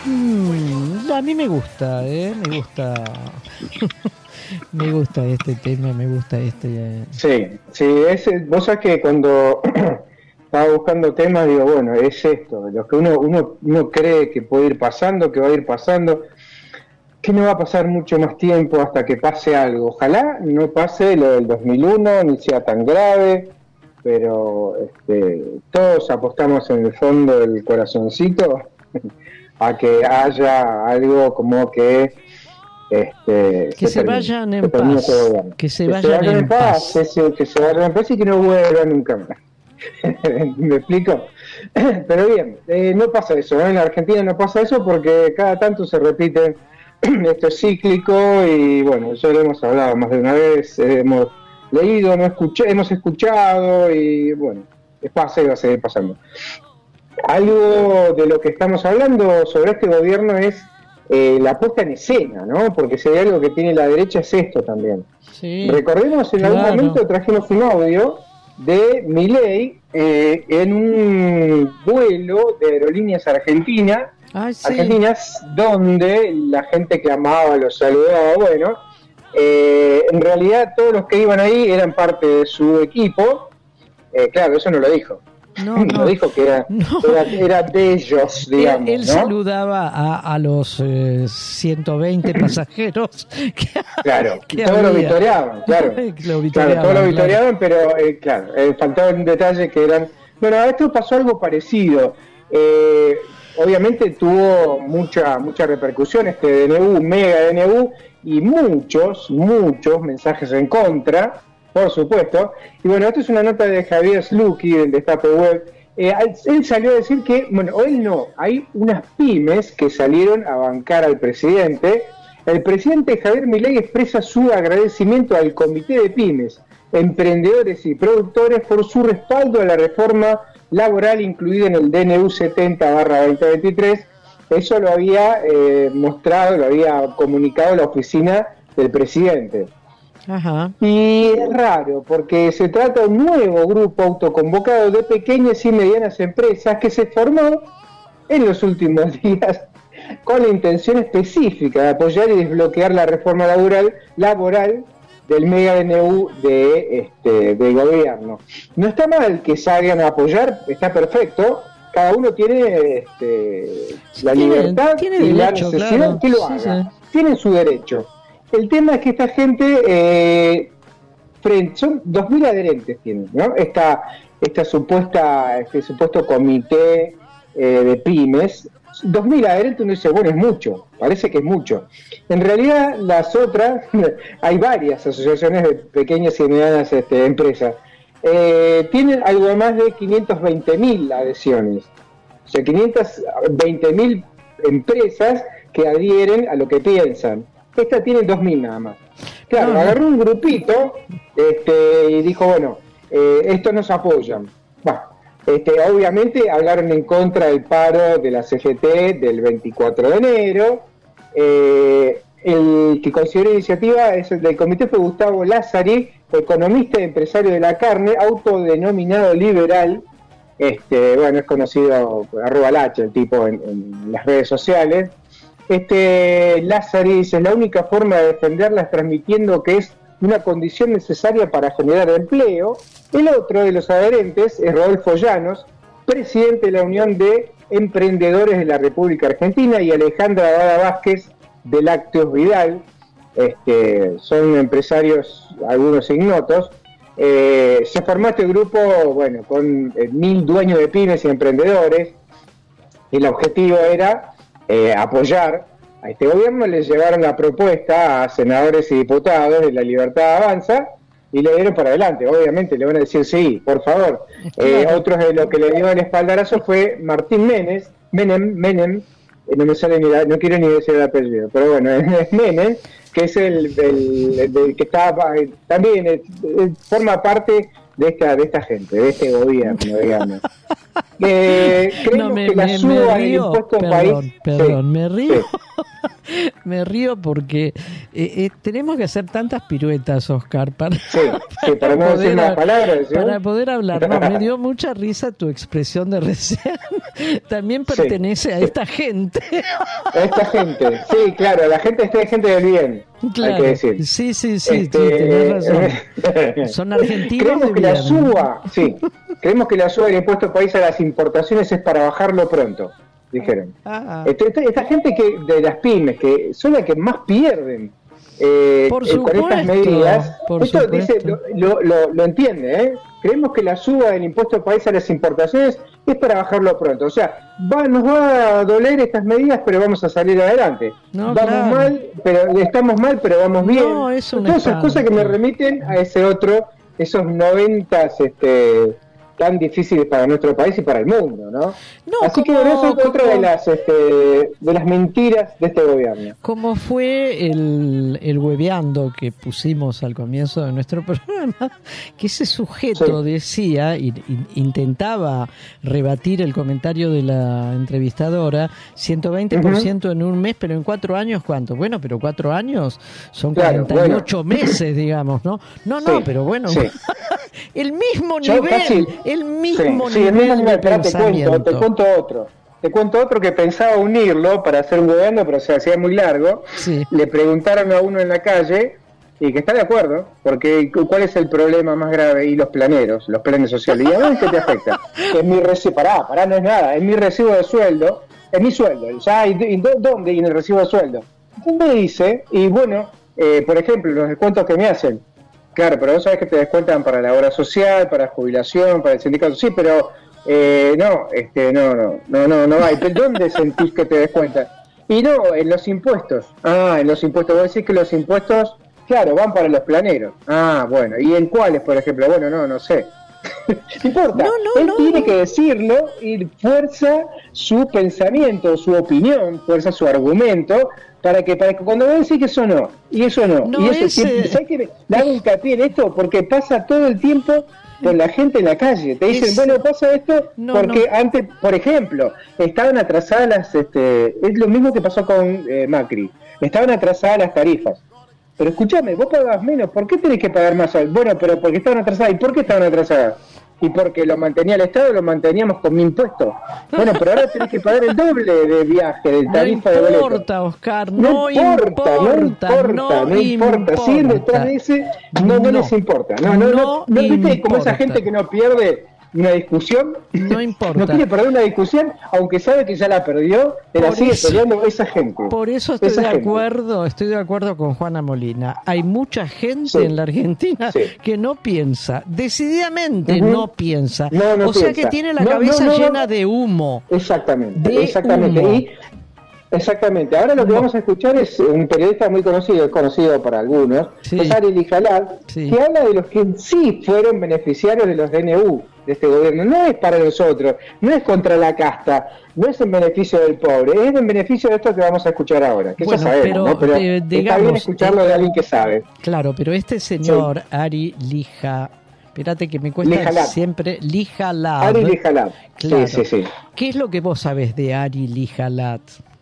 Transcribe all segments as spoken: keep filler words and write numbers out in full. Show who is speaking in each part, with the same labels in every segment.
Speaker 1: Mm, a mí me gusta, ¿eh? Me gusta. Me gusta este tema, me gusta este. Eh.
Speaker 2: Sí, sí, es, vos sabés que cuando estaba buscando temas, digo, bueno, es esto, lo que uno, uno, uno cree que puede ir pasando, que va a ir pasando, que no va a pasar mucho más tiempo hasta que pase algo. Ojalá no pase lo del dos mil uno, ni sea tan grave, pero este, todos apostamos en el fondo del corazoncito a que haya algo como que este,
Speaker 1: que se, se vayan en paz, que se vayan en paz,
Speaker 2: que se, que se vayan en paz y que no vuelvan nunca más. ¿Me explico? Pero bien, eh, no pasa eso, ¿eh? En la Argentina no pasa eso porque cada tanto se repite, esto es cíclico y bueno, ya lo hemos hablado más de una vez, eh, hemos leído, hemos escuchado, hemos escuchado y bueno, pasa y va a seguir pasando. Algo de lo que estamos hablando sobre este gobierno es eh, la puesta en escena, ¿no? Porque si hay algo que tiene la derecha es esto también.
Speaker 1: Sí,
Speaker 2: recordemos, en
Speaker 1: claro.
Speaker 2: algún momento trajimos un audio de Milei eh, en un vuelo de aerolíneas argentinas,
Speaker 1: Ay, sí.
Speaker 2: argentinas donde la gente clamaba, los saludaba, bueno, eh, en realidad todos los que iban ahí eran parte de su equipo, eh, claro, eso no lo dijo.
Speaker 1: No, no,
Speaker 2: no dijo que era,
Speaker 1: no.
Speaker 2: era, era de ellos, digamos.
Speaker 1: Él, él
Speaker 2: ¿no?
Speaker 1: saludaba a, a los eh, ciento veinte pasajeros. Que,
Speaker 2: claro,
Speaker 1: que
Speaker 2: todos
Speaker 1: había.
Speaker 2: lo vitoreaban, claro.
Speaker 1: lo vitoreaban,
Speaker 2: claro, todos lo vitoreaban,
Speaker 1: claro.
Speaker 2: pero eh, claro, eh, faltaba un detalle que eran. Bueno, a esto pasó algo parecido. Eh, obviamente tuvo mucha mucha repercusión este D N U, mega D N U, y muchos, muchos mensajes en contra. Por supuesto. Y bueno, esto es una nota de Javier Slucky, del Destape Web. Eh, él salió a decir que, bueno, él no, hay unas pymes que salieron a bancar al presidente. El presidente Javier Milei expresa su agradecimiento al Comité de Pymes, Emprendedores y Productores por su respaldo a la reforma laboral incluida en el D N U setenta barra veinte veintitrés. Eso lo había eh, mostrado, lo había comunicado la oficina del presidente.
Speaker 1: Ajá.
Speaker 2: Y es raro porque se trata de un nuevo grupo autoconvocado de pequeñas y medianas empresas que se formó en los últimos días con la intención específica de apoyar y desbloquear la reforma laboral, laboral del mega D N U de, este, del gobierno. No está mal que salgan a apoyar, está perfecto. Cada uno tiene este, la
Speaker 1: tiene,
Speaker 2: libertad
Speaker 1: tiene
Speaker 2: y
Speaker 1: derecho,
Speaker 2: la necesidad
Speaker 1: claro.
Speaker 2: que lo
Speaker 1: Sí,
Speaker 2: haga.
Speaker 1: sí.
Speaker 2: Tienen su derecho. El tema es que esta gente, eh, frente, son dos mil adherentes tienen, ¿no? Esta, esta supuesta, este supuesto comité eh, de pymes, dos mil adherentes, uno dice, bueno, es mucho, parece que es mucho. En realidad, las otras, hay varias asociaciones de pequeñas y medianas este, empresas, eh, tienen algo más de quinientos veinte mil adhesiones, o sea, quinientos veinte mil empresas que adhieren a lo que piensan. Esta tiene dos mil nada más. Claro, no, agarró un grupito este, y dijo, bueno, eh, estos nos apoyan. Bueno, este, obviamente hablaron en contra del paro de la C G T del veinticuatro de enero. Eh, el que consideró iniciativa es el del comité fue Gustavo Lázari, economista y empresario de la carne, autodenominado liberal. Este, bueno, es conocido arroba Lacha el tipo en, en las redes sociales. Este Lázari dice, la única forma de defenderla es transmitiendo que es una condición necesaria para generar empleo. El otro de los adherentes es Rodolfo Llanos, presidente de la Unión de Emprendedores de la República Argentina, y Alejandra Dada Vázquez de Lácteos Vidal. Este, son empresarios, algunos ignotos. Eh, se formó este grupo, bueno, con eh, mil dueños de pymes y emprendedores. El objetivo era Eh, apoyar a este gobierno. Les llevaron la propuesta a senadores y diputados de La Libertad Avanza y le dieron para adelante. Obviamente le van a decir sí, por favor. Eh, otros de los que le dio el espaldarazo fue Martín Menem, Menem, Menem, eh, no me sale ni la, no quiero ni decir el apellido, pero bueno, es Menem, que es el, el, el, el que está también eh, forma parte de esta de esta gente, de este gobierno, digamos. Eh, creemos
Speaker 1: no, me,
Speaker 2: que la
Speaker 1: me,
Speaker 2: suba
Speaker 1: me río,
Speaker 2: del impuesto
Speaker 1: perdón,
Speaker 2: país,
Speaker 1: perdón,
Speaker 2: sí,
Speaker 1: me río.
Speaker 2: Sí.
Speaker 1: Me río porque eh, eh, tenemos que hacer tantas piruetas, Oscar, para,
Speaker 2: sí, sí, para, para no decir más palabras. ¿Sí?
Speaker 1: Para poder hablar. No, me dio mucha risa tu expresión de recién. También pertenece sí, a esta gente.
Speaker 2: A esta gente, sí, claro, la gente esta es gente del bien.
Speaker 1: Claro,
Speaker 2: hay que decir.
Speaker 1: sí, sí, sí,
Speaker 2: este,
Speaker 1: sí, tenés razón. Son argentinos.
Speaker 2: Creemos
Speaker 1: de
Speaker 2: que
Speaker 1: bien.
Speaker 2: la suba, sí, creemos que la suba del impuesto país a las importaciones es para bajarlo pronto, dijeron. Ah, ah. Esta, esta gente que de las pymes, que son las que más pierden eh,
Speaker 1: por
Speaker 2: eh,
Speaker 1: supuesto,
Speaker 2: con estas medidas,
Speaker 1: por
Speaker 2: esto
Speaker 1: supuesto.
Speaker 2: dice, lo, lo, lo, lo entiende, ¿eh? Creemos que la suba del impuesto país a las importaciones es para bajarlo pronto. O sea, va, nos va a doler estas medidas, pero vamos a salir adelante. No, vamos claro. mal, pero estamos mal, pero vamos bien.
Speaker 1: No, es un
Speaker 2: Todas esas cosas que me remiten a ese otro, esos noventas, este, tan difíciles para nuestro país y para el mundo, ¿no?
Speaker 1: no
Speaker 2: Así
Speaker 1: como,
Speaker 2: que bueno, eso es
Speaker 1: como,
Speaker 2: otra de las este, de las mentiras de este gobierno.
Speaker 1: Como fue el, el hueveando que pusimos al comienzo de nuestro programa, que ese sujeto sí. decía y, y intentaba rebatir el comentario de la entrevistadora, ciento veinte por ciento uh-huh. en un mes, pero en cuatro años, ¿cuánto? Bueno, pero cuatro años son claro, cuarenta y ocho bueno. meses, digamos, ¿no? No, no, sí, pero bueno, sí. el mismo
Speaker 2: Yo
Speaker 1: nivel,
Speaker 2: casi,
Speaker 1: el mismo
Speaker 2: sí,
Speaker 1: nivel
Speaker 2: sí, el mismo
Speaker 1: de
Speaker 2: nivel,
Speaker 1: pensamiento.
Speaker 2: Te cuento, te cuento otro. Te cuento otro que pensaba unirlo para hacer un gobierno, pero se hacía muy largo. Sí. Le preguntaron a uno en la calle y que está de acuerdo, porque ¿cuál es el problema más grave? Y los planeros, los planes sociales. ¿Y a dónde te afecta? Es mi recibo, pará, pará, no es nada, es mi recibo de sueldo, es mi sueldo. Ya, ¿y, y dónde? Y en el recibo de sueldo. Entonces me dice, y bueno, eh, por ejemplo, los descuentos que me hacen. Claro, pero vos sabés que te descuentan para la obra social, para jubilación, para el sindicato. Sí, pero eh, no, este, no, no, no, no, no hay. ¿Dónde sentís que te descuentan? Y no, en los impuestos. Ah, en los impuestos. Vos decís que los impuestos, claro, van para los planeros. Ah, bueno. ¿Y en cuáles, por ejemplo? Bueno, no, no sé. No importa. No, no, Él no, tiene no. que decirlo y fuerza su pensamiento, su opinión, fuerza su argumento. Para que, para que cuando vos decís que eso no, y eso no, no y eso siempre, ¿sabes qué? Le hago hincapié en esto porque pasa todo el tiempo con la gente en la calle. Te dicen, es... bueno, pasa esto no, porque no. antes, por ejemplo, estaban atrasadas las, este, es lo mismo que pasó con eh, Macri, estaban atrasadas las tarifas. Pero escúchame, vos pagás menos, ¿por qué tenés que pagar más? Bueno, pero porque estaban atrasadas. ¿Y por qué estaban atrasadas? Y porque lo mantenía el Estado, lo manteníamos con mi impuesto. Bueno, pero ahora tenés que pagar el doble de viaje, de tarifa
Speaker 1: no
Speaker 2: de boleto.
Speaker 1: No importa, Oscar, no,
Speaker 2: no importa,
Speaker 1: importa,
Speaker 2: no importa, no, no importa. importa. Siguen detrás de ese, no, no, no les importa. No, no, no, no, no viste como esa gente que no pierde una discusión,
Speaker 1: no importa.
Speaker 2: No quiere perder una discusión, aunque sabe que ya la perdió, te la sigue peleando esa gente.
Speaker 1: Por eso estoy esa de gente. acuerdo, estoy de acuerdo con Juana Molina. Hay mucha gente sí. en la Argentina sí. que no piensa, decididamente uh-huh. no piensa.
Speaker 2: No, no
Speaker 1: o
Speaker 2: piensa.
Speaker 1: sea que tiene la no, cabeza no, no, llena de humo.
Speaker 2: Exactamente,
Speaker 1: de
Speaker 2: exactamente.
Speaker 1: Humo.
Speaker 2: Y, exactamente. Ahora lo que vamos a escuchar es un periodista muy conocido, conocido para algunos, sí. es Ari Lijalad, sí. que habla de los que sí fueron beneficiarios de los D N U de este gobierno. No es para nosotros, no es contra la casta, no es en beneficio del pobre, es en beneficio de esto que vamos a escuchar ahora, que bueno, ya sabemos, pero, ¿no? Pero eh, digamos, está bien escucharlo eh, de alguien que sabe.
Speaker 1: Claro, pero este señor, sí. Ari Lija, espérate que me cuesta Lijalad. siempre, Lijalad.
Speaker 2: Ari Lijalad,
Speaker 1: claro.
Speaker 2: sí, sí, sí.
Speaker 1: ¿Qué es lo que vos sabés de Ari Lijalad?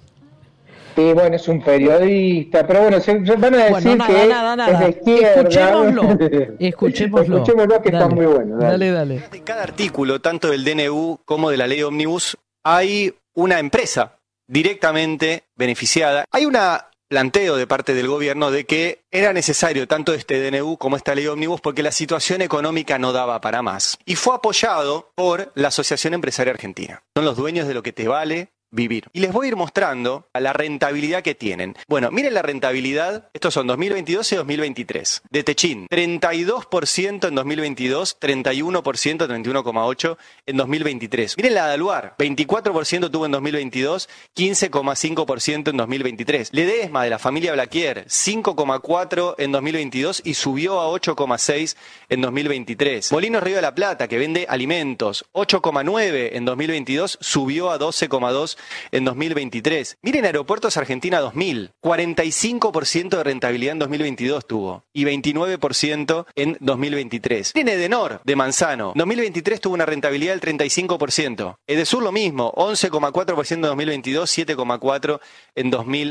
Speaker 2: Sí, bueno, es un periodista, pero bueno, se van a decir bueno, nada, que
Speaker 1: nada, nada.
Speaker 2: es de izquierda.
Speaker 1: Escuchémoslo, escuchémoslo.
Speaker 2: Escuchémoslo que
Speaker 1: dale,
Speaker 2: está muy bueno.
Speaker 1: Dale, dale.
Speaker 3: En cada artículo, tanto del D N U como de la ley Ómnibus, hay una empresa directamente beneficiada. Hay un planteo de parte del gobierno de que era necesario tanto este D N U como esta ley Ómnibus porque la situación económica no daba para más. Y fue apoyado por la Asociación Empresaria Argentina. Son los dueños de lo que te vale vivir. Y les voy a ir mostrando la rentabilidad que tienen. Bueno, miren la rentabilidad, estos son dos mil veintidós y dos mil veintitrés. De Techin, treinta y dos por ciento en dos mil veintidós, treinta y uno por ciento, treinta y uno coma ocho por ciento en dos mil veintitrés. Miren la de Aluar, veinticuatro por ciento tuvo en dos mil veintidós, quince coma cinco por ciento en dos mil veintitrés. Ledesma de la familia Blaquier, cinco coma cuatro por ciento en dos mil veintidós y subió a ocho coma seis por ciento en dos mil veintitrés. Molinos Río de la Plata, que vende alimentos, ocho coma nueve por ciento en dos mil veintidós, subió a doce coma dos por ciento en dos mil veintitrés. Miren Aeropuertos Argentina dos mil, cuarenta y cinco por ciento de rentabilidad en dos mil veintidós tuvo y veintinueve por ciento en dos mil veintitrés. Miren Edenor de Manzano, en dos mil veintitrés tuvo una rentabilidad del treinta y cinco por ciento. Edesur lo mismo, once coma cuatro por ciento en dos mil veintidós, siete coma cuatro por ciento en dos mil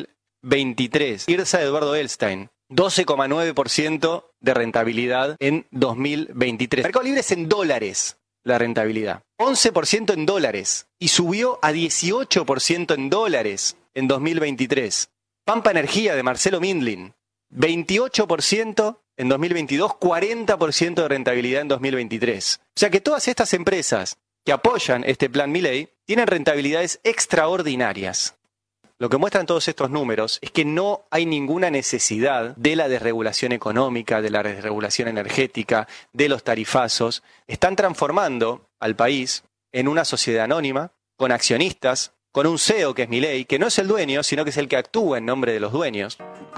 Speaker 3: veintitrés. Irsa de Eduardo Elstein, doce coma nueve por ciento de rentabilidad en dos mil veintitrés. Mercado Libre es en dólares la rentabilidad. once por ciento en dólares y subió a dieciocho por ciento en dólares en dos mil veintitrés. Pampa Energía de Marcelo Mindlin, veintiocho por ciento en dos mil veintidós, cuarenta por ciento de rentabilidad en dos mil veintitrés. O sea que todas estas empresas que apoyan este plan Milei tienen rentabilidades extraordinarias. Lo que muestran todos estos números es que no hay ninguna necesidad de la desregulación económica, de la desregulación energética, de los tarifazos. Están transformando al país en una sociedad anónima, con accionistas, con un C E O que es Milei, que no es el dueño, sino que es el que actúa en nombre de los dueños.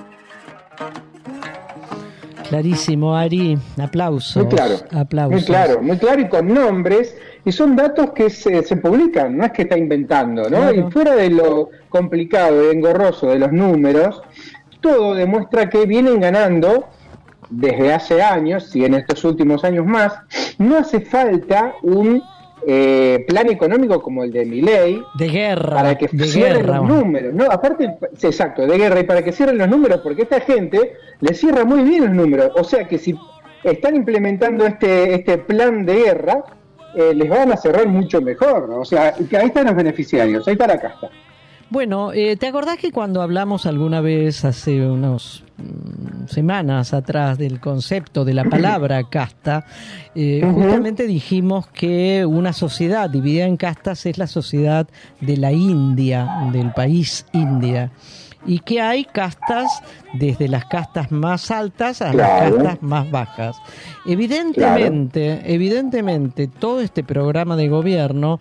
Speaker 1: Clarísimo, Ari. Aplausos.
Speaker 2: Muy claro.
Speaker 1: Aplausos.
Speaker 2: Muy claro, muy claro y con nombres. Y son datos que se, se publican, no es que está inventando, ¿no? Claro. Y fuera de lo complicado y engorroso de los números, todo demuestra que vienen ganando desde hace años y en estos últimos años más. No hace falta un eh, plan económico como el de Milei
Speaker 1: de guerra
Speaker 2: para que
Speaker 1: de
Speaker 2: cierren
Speaker 1: guerra.
Speaker 2: los números, ¿no? Aparte, exacto, de guerra y para que cierren los números, porque esta gente le cierra muy bien los números. O sea que si están implementando este este plan de guerra, Eh, les van a cerrar mucho mejor, ¿no? O sea, ahí están los beneficiarios, ahí está la casta.
Speaker 1: Bueno, eh, ¿te acordás que cuando hablamos alguna vez hace unas mm, semanas atrás del concepto de la palabra casta, eh, uh-huh. justamente dijimos que una sociedad dividida en castas es la sociedad de la India, del país India, y que hay castas desde las castas más altas a claro. las castas más bajas. Evidentemente, claro. evidentemente, todo este programa de gobierno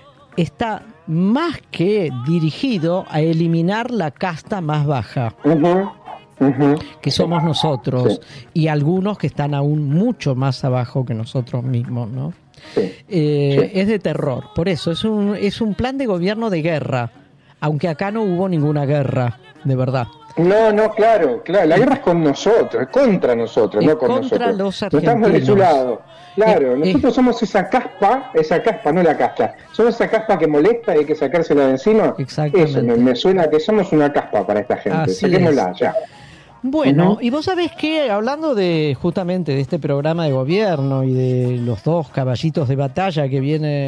Speaker 1: está más que dirigido a eliminar la casta más baja, uh-huh. Uh-huh. que somos nosotros, sí. y algunos que están aún mucho más abajo que nosotros mismos, ¿no? Sí. Eh, sí. Es de terror. Por eso es un es un plan de gobierno de guerra, aunque acá no hubo ninguna guerra, de verdad.
Speaker 2: No, no, claro, claro. La guerra es con nosotros, es contra nosotros,
Speaker 1: es
Speaker 2: no con
Speaker 1: contra
Speaker 2: nosotros.
Speaker 1: Los argentinos.
Speaker 2: No estamos de su lado. Claro,
Speaker 1: eh,
Speaker 2: nosotros
Speaker 1: eh,
Speaker 2: somos esa caspa, esa caspa, no la casta. Somos esa caspa que molesta y hay que sacársela de encima.
Speaker 1: Exactamente.
Speaker 2: Eso me, me suena que somos una caspa para esta gente.
Speaker 1: Así
Speaker 2: Saquémosla
Speaker 1: es.
Speaker 2: ya.
Speaker 1: Bueno,
Speaker 2: uh-huh.
Speaker 1: y vos sabés que hablando de justamente de este programa de gobierno y de los dos caballitos de batalla que viene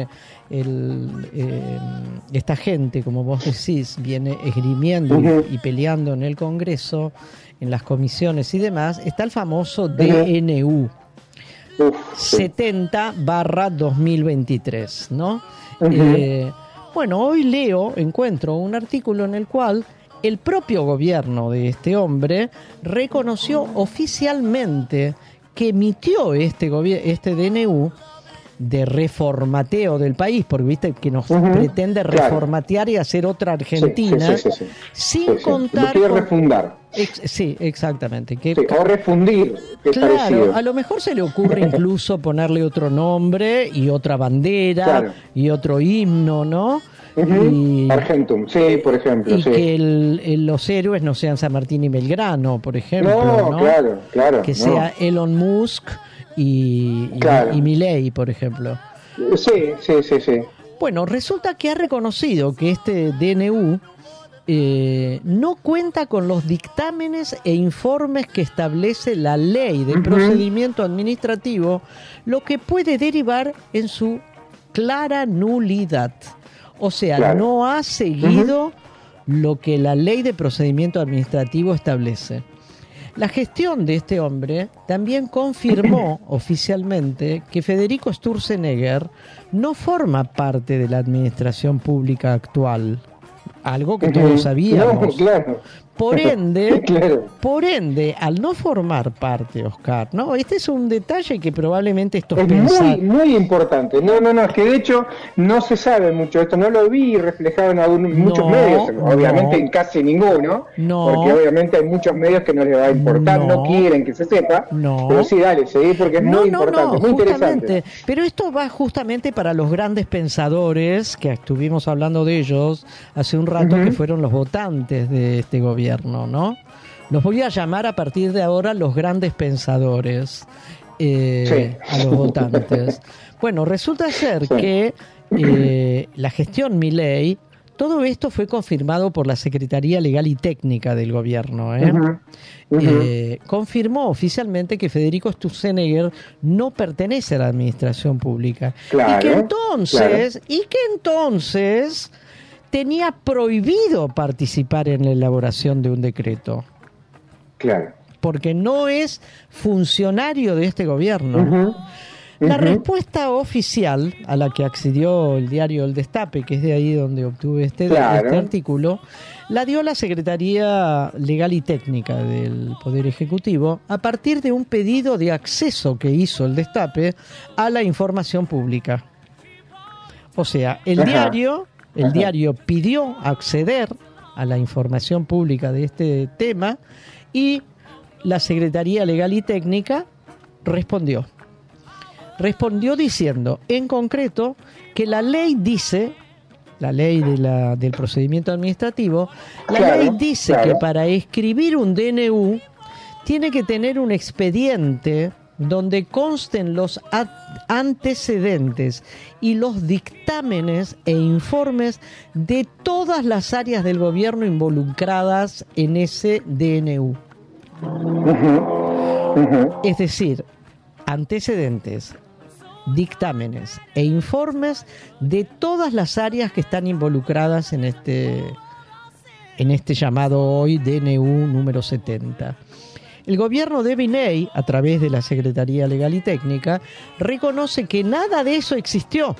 Speaker 1: el, eh, esta gente, como vos decís, viene esgrimiendo uh-huh. y, y peleando en el Congreso, en las comisiones y demás, está el famoso D N U uh-huh. setenta barra dos mil veintitrés, ¿no? Uh-huh. Eh, bueno, hoy leo, encuentro un artículo en el cual el propio gobierno de este hombre reconoció oficialmente que emitió este gobier- este D N U de reformateo del país, porque viste que nos uh-huh, pretende reformatear claro. y hacer otra Argentina,
Speaker 2: sí, sí, sí, sí.
Speaker 1: sin
Speaker 2: sí,
Speaker 1: contar...
Speaker 2: Lo quiere con... refundar.
Speaker 1: Ex- sí, exactamente. Que...
Speaker 2: Sí, o refundir, que
Speaker 1: claro,
Speaker 2: parecido.
Speaker 1: A lo mejor se le ocurre incluso ponerle otro nombre y otra bandera claro. y otro himno, ¿no?
Speaker 2: Uh-huh.
Speaker 1: Y,
Speaker 2: Argentum, sí, por ejemplo.
Speaker 1: Y
Speaker 2: sí.
Speaker 1: que el, el, los héroes no sean San Martín y Belgrano, por ejemplo. No,
Speaker 2: no claro, claro.
Speaker 1: Que
Speaker 2: no.
Speaker 1: sea Elon Musk y,
Speaker 2: claro.
Speaker 1: y, y Milei, por ejemplo.
Speaker 2: Sí, sí, sí, sí.
Speaker 1: Bueno, resulta que ha reconocido que este D N U eh, no cuenta con los dictámenes e informes que establece la ley de uh-huh. procedimiento administrativo, lo que puede derivar en su clara nulidad. O sea, claro. no ha seguido uh-huh. lo que la ley de procedimiento administrativo establece. La gestión de este hombre también confirmó oficialmente que Federico Sturzenegger no forma parte de la administración pública actual, algo que uh-huh. todos sabíamos.
Speaker 2: No, claro.
Speaker 1: Por ende,
Speaker 2: claro.
Speaker 1: por ende, al no formar parte, Oscar, ¿no? Este es un detalle que probablemente estos
Speaker 2: es
Speaker 1: pensan...
Speaker 2: muy, muy importante. No, no, no, es que de hecho no se sabe mucho esto. No lo vi reflejado en algún, no, muchos medios, obviamente no. en casi ninguno,
Speaker 1: no.
Speaker 2: porque obviamente hay muchos medios que no les va a importar, no, no quieren que se sepa.
Speaker 1: No.
Speaker 2: Pero sí, dale, seguí porque es
Speaker 1: no,
Speaker 2: muy
Speaker 1: no,
Speaker 2: importante,
Speaker 1: no,
Speaker 2: muy
Speaker 1: justamente.
Speaker 2: interesante.
Speaker 1: Pero esto va justamente para los grandes pensadores, que estuvimos hablando de ellos hace un rato, uh-huh. que fueron los votantes de este gobierno, ¿no? Los voy a llamar a partir de ahora los grandes pensadores eh, sí. a los votantes. Bueno, resulta ser sí. que eh, la gestión Milei Todo esto fue confirmado por la Secretaría Legal y Técnica del gobierno. ¿eh? Uh-huh. Uh-huh. Eh, confirmó oficialmente que Federico Sturzenegger no pertenece a la administración pública. Claro, y que entonces, claro. y que entonces tenía prohibido participar en la elaboración de un decreto.
Speaker 2: Claro.
Speaker 1: Porque no es funcionario de este gobierno. Uh-huh. La uh-huh. respuesta oficial a la que accedió el diario El Destape, que es de ahí donde obtuve este, claro. este artículo, la dio la Secretaría Legal y Técnica del Poder Ejecutivo a partir de un pedido de acceso que hizo El Destape a la información pública. O sea, el uh-huh. diario, el uh-huh. diario pidió acceder a la información pública de este tema y la Secretaría Legal y Técnica respondió. Respondió diciendo, en concreto, que la ley dice, la ley de la, del procedimiento administrativo, la claro, ley dice claro. que para escribir un D N U tiene que tener un expediente donde consten los antecedentes y los dictámenes e informes de todas las áreas del gobierno involucradas en ese D N U. Uh-huh. Uh-huh. Es decir, antecedentes, dictámenes e informes de todas las áreas que están involucradas en este en este llamado hoy D N U número setenta. El gobierno de Vinei, a través de la Secretaría Legal y Técnica, reconoce que nada de eso existió.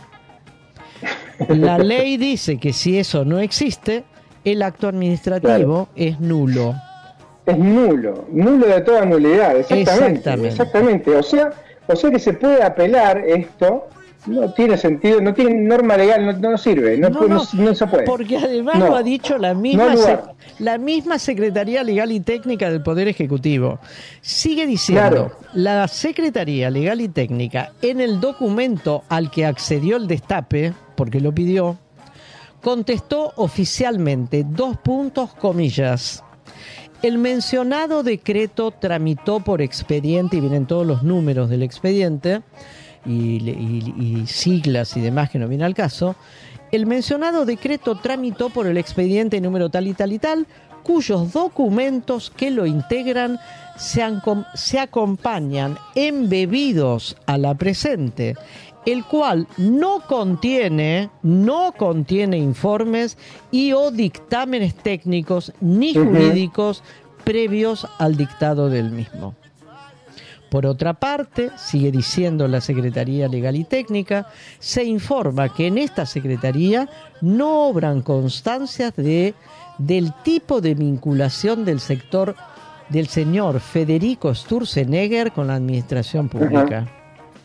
Speaker 1: La ley dice que si eso no existe, el acto administrativo claro. es nulo.
Speaker 2: Es nulo, nulo de toda nulidad, exactamente. Exactamente. exactamente. O sea, O sea que se puede apelar esto, no tiene sentido, no tiene norma legal, no, no sirve, no, no, no, no, no se puede.
Speaker 1: Porque además no, lo ha dicho la misma,
Speaker 2: no
Speaker 1: sec, la misma Secretaría Legal y Técnica del Poder Ejecutivo. Sigue diciendo, claro. la Secretaría Legal y Técnica, en el documento al que accedió el Destape, porque lo pidió, contestó oficialmente, dos puntos, comillas. El mencionado decreto tramitó por expediente, y vienen todos los números del expediente, y, y, y siglas y demás que no viene al caso. El mencionado decreto tramitó por el expediente número tal y tal y tal, cuyos documentos que lo integran se, an- se acompañan embebidos a la presente, el cual no contiene, no contiene informes y o dictámenes técnicos ni jurídicos uh-huh. previos al dictado del mismo. Por otra parte, sigue diciendo la Secretaría Legal y Técnica, se informa que en esta Secretaría no obran constancias de, del tipo de vinculación del sector del señor Federico Sturzenegger con la administración pública. Uh-huh.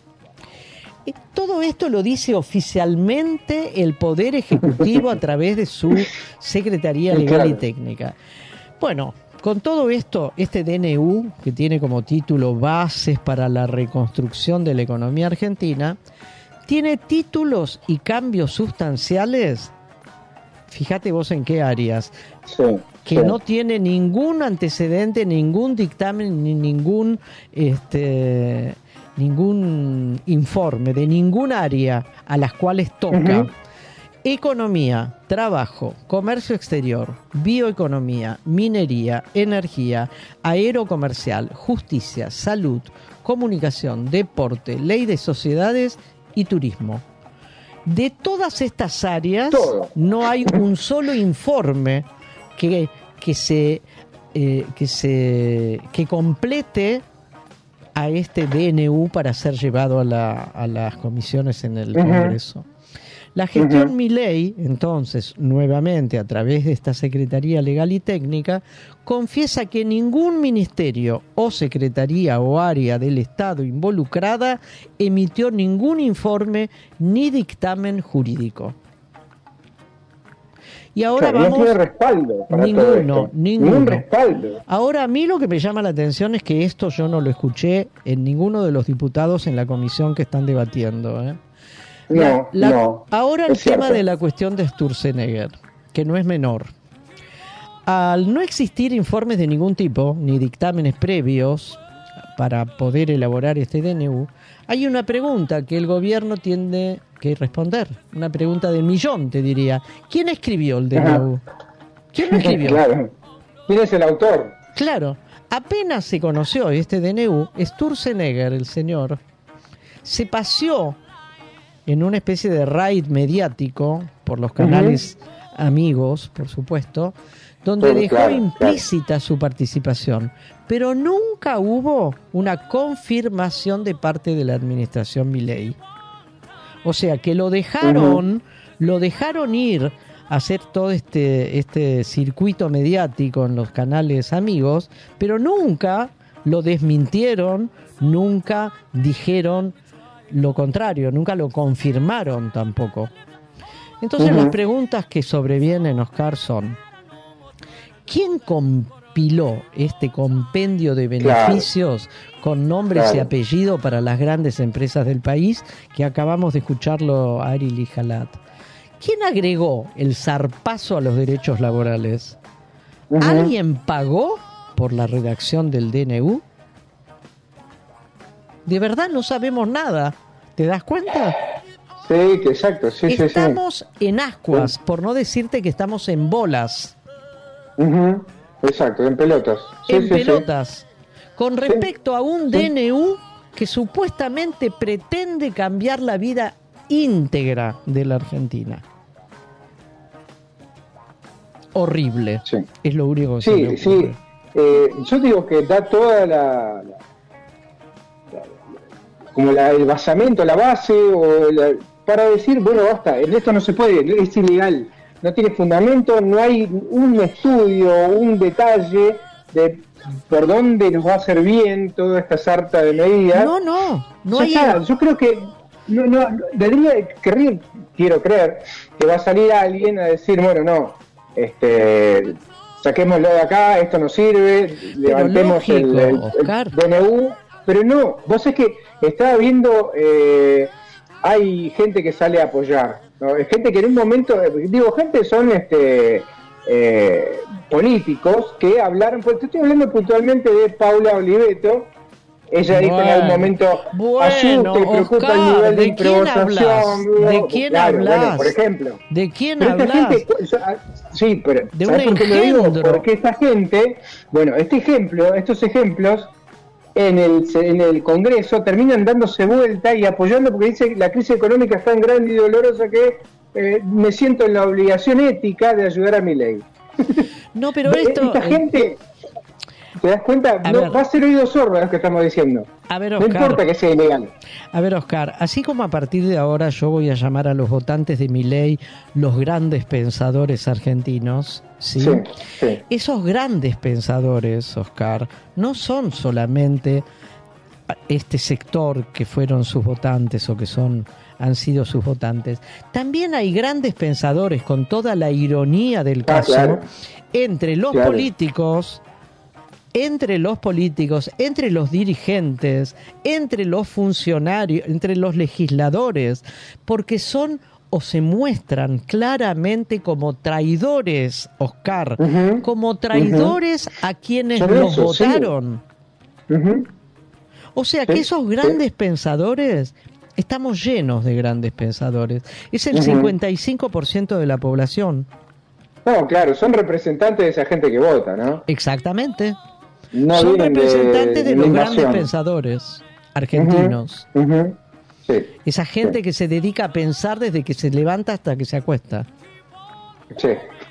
Speaker 1: Todo esto lo dice oficialmente el Poder Ejecutivo a través de su Secretaría Legal y Técnica. Bueno, con todo esto, este D N U, que tiene como título Bases para la reconstrucción de la economía argentina, tiene títulos y cambios sustanciales, fíjate vos en qué áreas, sí, que sí. no tiene ningún antecedente, ningún dictamen, ni ningún... este ningún informe de ningún área a las cuales toca. Uh-huh. Economía, trabajo, comercio exterior, bioeconomía, minería, energía, aerocomercial, justicia, salud, comunicación, deporte, ley de sociedades y turismo. De todas estas áreas Todo. no hay un solo informe que, que se eh, que se que complete a este D N U para ser llevado a, la, a las comisiones en el uh-huh. Congreso. La gestión uh-huh. Milei, entonces, nuevamente a través de esta Secretaría Legal y Técnica, confiesa que ningún ministerio o secretaría o área del Estado involucrada emitió ningún informe ni dictamen jurídico. Y ahora
Speaker 2: claro,
Speaker 1: vamos,
Speaker 2: no tiene respaldo para
Speaker 1: ninguno,
Speaker 2: todo esto.
Speaker 1: ninguno.
Speaker 2: Ningún respaldo.
Speaker 1: Ahora, a mí lo que me llama la atención es que esto yo no lo escuché en ninguno de los diputados en la comisión que están debatiendo. ¿eh? La,
Speaker 2: no,
Speaker 1: la,
Speaker 2: no.
Speaker 1: Ahora el tema de la cuestión de Sturzenegger, que no es menor. Al no existir informes de ningún tipo, ni dictámenes previos, para poder elaborar este D N U, hay una pregunta que el gobierno tiene que responder, una pregunta de millón, te diría. ¿Quién escribió el D N U? ¿Quién lo escribió?
Speaker 2: Claro. ¿Quién es el autor?
Speaker 1: Claro, apenas se conoció este D N U, Sturzenegger, el señor, se paseó en una especie de raid mediático por los canales uh-huh. amigos, por supuesto, donde Pero, dejó claro, implícita claro. su participación, pero nunca hubo una confirmación de parte de la administración Milei. O sea, que lo dejaron, uh-huh. lo dejaron ir a hacer todo este, este circuito mediático en los canales amigos, pero nunca lo desmintieron, nunca dijeron lo contrario, nunca lo confirmaron tampoco. Entonces uh-huh. las preguntas que sobrevienen, Oscar, son: ¿quién compiló este compendio de beneficios claro. con nombres claro. y apellido para las grandes empresas del país, que acabamos de escucharlo a Ari Lijalat? ¿Quién agregó el zarpazo a los derechos laborales? Uh-huh. ¿Alguien pagó por la redacción del D N U? De verdad no sabemos nada. ¿Te das cuenta?
Speaker 2: Sí, exacto. Sí,
Speaker 1: estamos
Speaker 2: sí, sí.
Speaker 1: en ascuas, por no decirte que estamos en bolas.
Speaker 2: Uh-huh. Exacto, en pelotas. Sí,
Speaker 1: en
Speaker 2: sí,
Speaker 1: pelotas.
Speaker 2: Sí.
Speaker 1: Con respecto
Speaker 2: sí.
Speaker 1: a un D N U que supuestamente pretende cambiar la vida íntegra de la Argentina. Horrible. Sí. Es lo único que
Speaker 2: sí,
Speaker 1: se me ocurre.
Speaker 2: Sí, eh, yo digo que da toda la... la, la como la, el basamento, la base, o la, para decir, bueno, basta, en esto no se puede, es ilegal. No tiene fundamento, no hay un estudio, un detalle de por dónde nos va a hacer bien toda esta sarta de medidas.
Speaker 1: No, no, no
Speaker 2: hay... Está, yo creo que, no, no, debería, querría, quiero creer, que va a salir alguien a decir, bueno, no, este, saquémoslo de acá, esto no sirve, pero levantemos lógico, el, el, el D N U, pero no, vos es que estaba viendo, eh, hay gente que sale a apoyar, ¿no? Es gente que en un momento, digo, gente son este eh, políticos que hablaron, pues te estoy hablando puntualmente de Paula Oliveto. Ella bueno, dijo en algún momento,
Speaker 1: bueno,
Speaker 2: asuste, preocupa el nivel de,
Speaker 1: ¿de quién hablas? ¿De quién
Speaker 2: claro,
Speaker 1: hablas?
Speaker 2: Bueno, por ejemplo.
Speaker 1: ¿De quién
Speaker 2: pero
Speaker 1: hablas?
Speaker 2: Esta gente, sí, pero
Speaker 1: de
Speaker 2: ¿sabes
Speaker 1: un
Speaker 2: por qué lo digo?
Speaker 1: engendro.
Speaker 2: Porque esta gente, bueno, este ejemplo, estos ejemplos en el en el Congreso terminan dándose vuelta y apoyando, porque dice que la crisis económica es tan grande y dolorosa que eh, me siento en la obligación ética de ayudar a Milei.
Speaker 1: No, pero esto...
Speaker 2: Esta gente... ¿Te das cuenta?
Speaker 1: A
Speaker 2: no,
Speaker 1: ver,
Speaker 2: va a ser oído sordo a lo que estamos diciendo.
Speaker 1: A ver, Oscar,
Speaker 2: no importa que sea ilegal.
Speaker 1: A ver, Oscar, así como a partir de ahora yo voy a llamar a los votantes de Milei los grandes pensadores argentinos, ¿sí?
Speaker 2: Sí, sí.
Speaker 1: Esos grandes pensadores, Oscar, no son solamente este sector que fueron sus votantes o que son han sido sus votantes. También hay grandes pensadores, con toda la ironía del caso, ah, claro. entre los claro. políticos... entre los políticos, entre los dirigentes, entre los funcionarios, entre los legisladores, porque son o se muestran claramente como traidores, Oscar, uh-huh. como traidores uh-huh. a quienes Son los eso, votaron. Sí. Uh-huh. O sea que sí, esos grandes sí. pensadores, estamos llenos de grandes pensadores, es el uh-huh. cincuenta y cinco por ciento de la población.
Speaker 2: No, claro, son representantes de esa gente que vota, ¿no?
Speaker 1: Exactamente.
Speaker 2: No
Speaker 1: son representantes de, de los
Speaker 2: invasión.
Speaker 1: grandes pensadores argentinos.
Speaker 2: Uh-huh, uh-huh, sí,
Speaker 1: Esa gente
Speaker 2: sí.
Speaker 1: que se dedica a pensar desde que se levanta hasta que se acuesta.
Speaker 2: Sí.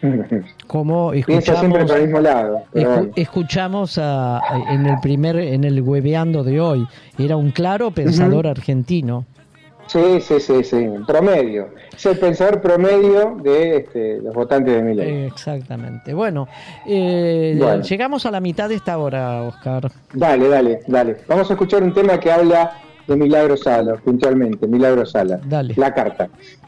Speaker 1: Como
Speaker 2: Piensa siempre por el mismo lado.
Speaker 1: Escu- bueno. Escuchamos a, a, en el primer, en el hueveando de hoy, era un claro pensador uh-huh. argentino.
Speaker 2: Sí, sí, sí, sí, promedio. Es el pensador promedio de este, los votantes de Milei.
Speaker 1: Exactamente. Bueno, eh, bueno, llegamos a la mitad de esta hora, Oscar.
Speaker 2: Dale, dale, dale. Vamos a escuchar un tema que habla de Milagro Sala, puntualmente, Milagro Sala.
Speaker 1: Dale.
Speaker 2: La carta.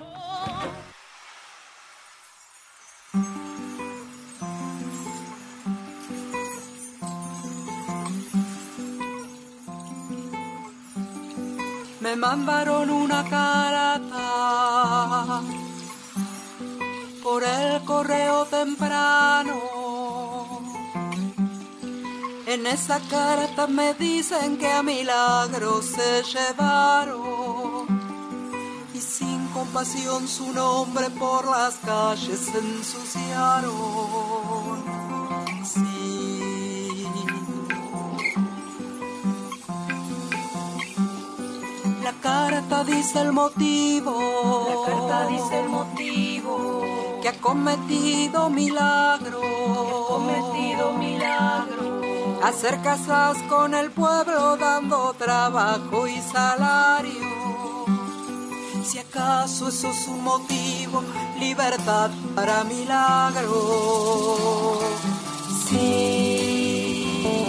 Speaker 4: Me mandaron una carta por el correo temprano. En esa carta me dicen que a Milagro se llevaron y sin compasión su nombre por las calles ensuciaron. Sí. La carta dice el motivo.
Speaker 5: La carta dice el motivo
Speaker 4: que ha cometido Milagro.
Speaker 5: Que ha cometido Milagro.
Speaker 4: Hacer casas con el pueblo dando trabajo y salario. Si acaso eso es un motivo, libertad para Milagro. Sí.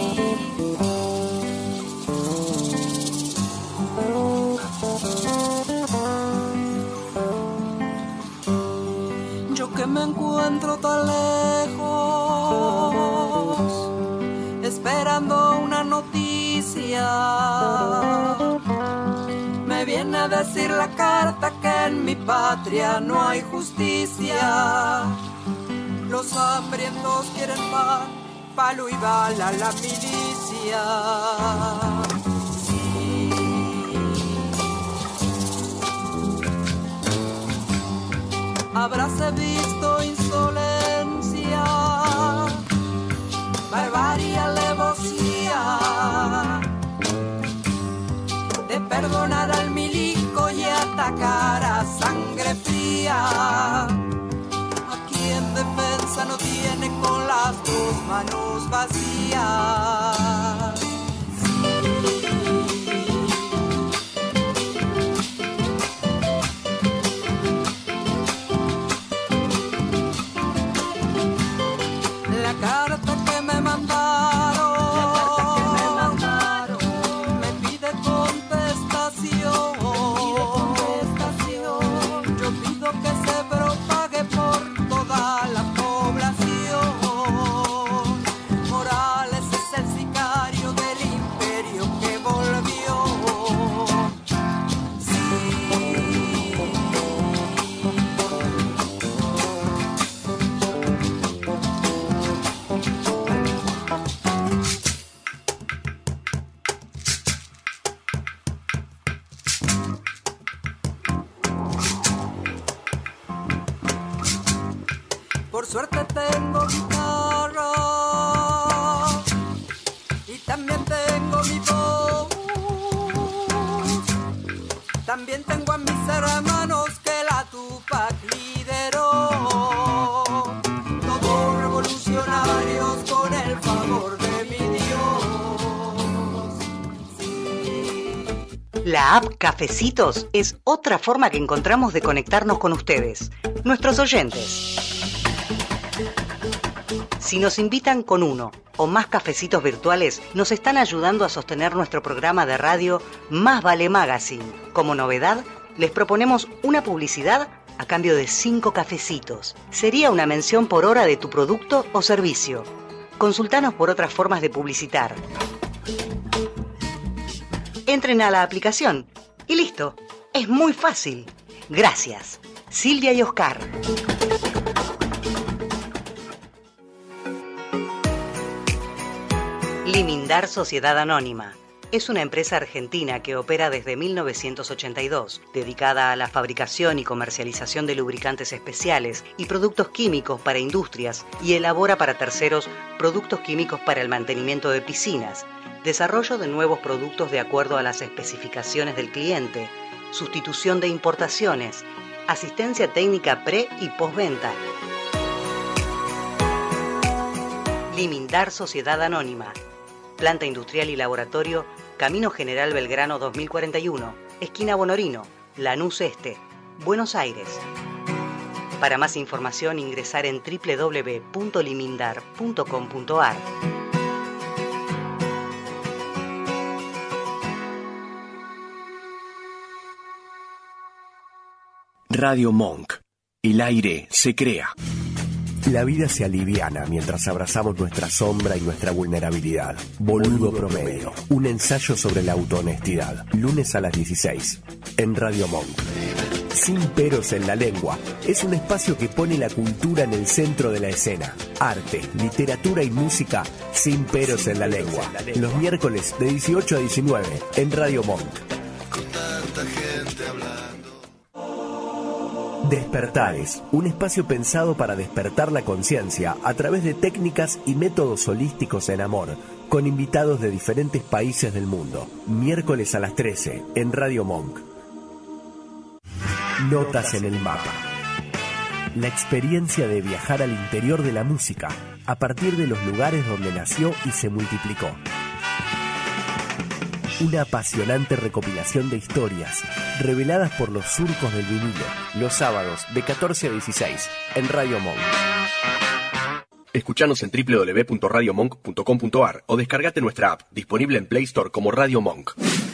Speaker 4: Yo que me encuentro tan lejos, esperando una noticia, me viene a decir la carta que en mi patria no hay justicia. Los hambrientos quieren pan, palo y bala la milicia. Sí. Habráse visto insolencia, barbarie, alevosía, de perdonar al milico y atacar a sangre fría. Aquí en defensa no tiene con las dos manos vacías. La carta que me mandaron,
Speaker 5: la carta que me mandaron,
Speaker 4: me pide contestación.
Speaker 5: me pide contestación.
Speaker 4: Yo pido que se propague por toda la población. Morales es el sicario del imperio que volvió. Sí. Por suerte tengo guitarra y también tengo mi voz. También tengo a mis hermanos que la Tupac lideró. Todos revolucionarios con el favor de mi Dios. Sí.
Speaker 6: La app Cafecitos es otra forma que encontramos de conectarnos con ustedes, nuestros oyentes. Si nos invitan con uno o más cafecitos virtuales, nos están ayudando a sostener nuestro programa de radio Más Vale Magazine. Como novedad, les proponemos una publicidad a cambio de cinco cafecitos. Sería una mención por hora de tu producto o servicio. Consultanos por otras formas de publicitar. Entren a la aplicación y listo. Es muy fácil. Gracias. Silvia y Oscar. Limindar Sociedad Anónima. Es una empresa argentina que opera desde mil novecientos ochenta y dos, dedicada a la fabricación y comercialización de lubricantes especiales y productos químicos para industrias, y elabora para terceros productos químicos para el mantenimiento de piscinas, desarrollo de nuevos productos de acuerdo a las especificaciones del cliente, sustitución de importaciones, asistencia técnica pre y postventa. Limindar Sociedad Anónima. Planta industrial y laboratorio, Camino General Belgrano dos mil cuarenta y uno, esquina Bonorino, Lanús Este, Buenos Aires. Para más información ingresar en doble u doble u doble u punto limindar punto com punto a r.
Speaker 7: Radio Monk. El aire se crea.
Speaker 8: La vida se aliviana mientras abrazamos nuestra sombra y nuestra vulnerabilidad. Boludo Promedio, un ensayo sobre la autohonestidad. Lunes a las dieciséis, en Radio Monk. Sin peros en la lengua es un espacio que pone la cultura en el centro de la escena. Arte, literatura y música sin peros en la lengua. Los miércoles de dieciocho a diecinueve en Radio Monk.
Speaker 9: Con tanta gente hablando.
Speaker 8: Despertares, un espacio pensado para despertar la conciencia a través de técnicas y métodos holísticos en amor, con invitados de diferentes países del mundo. Miércoles a las trece en Radio Monk. Notas en el mapa. La experiencia de viajar al interior de la música a partir de los lugares donde nació y se multiplicó. Una apasionante recopilación de historias reveladas por los surcos del vinilo, los sábados de catorce a dieciséis en Radio Monk.
Speaker 7: Escuchanos en doble u doble u doble u punto radio monk punto com punto a r o descargate nuestra app, disponible en Play Store como Radio Monk.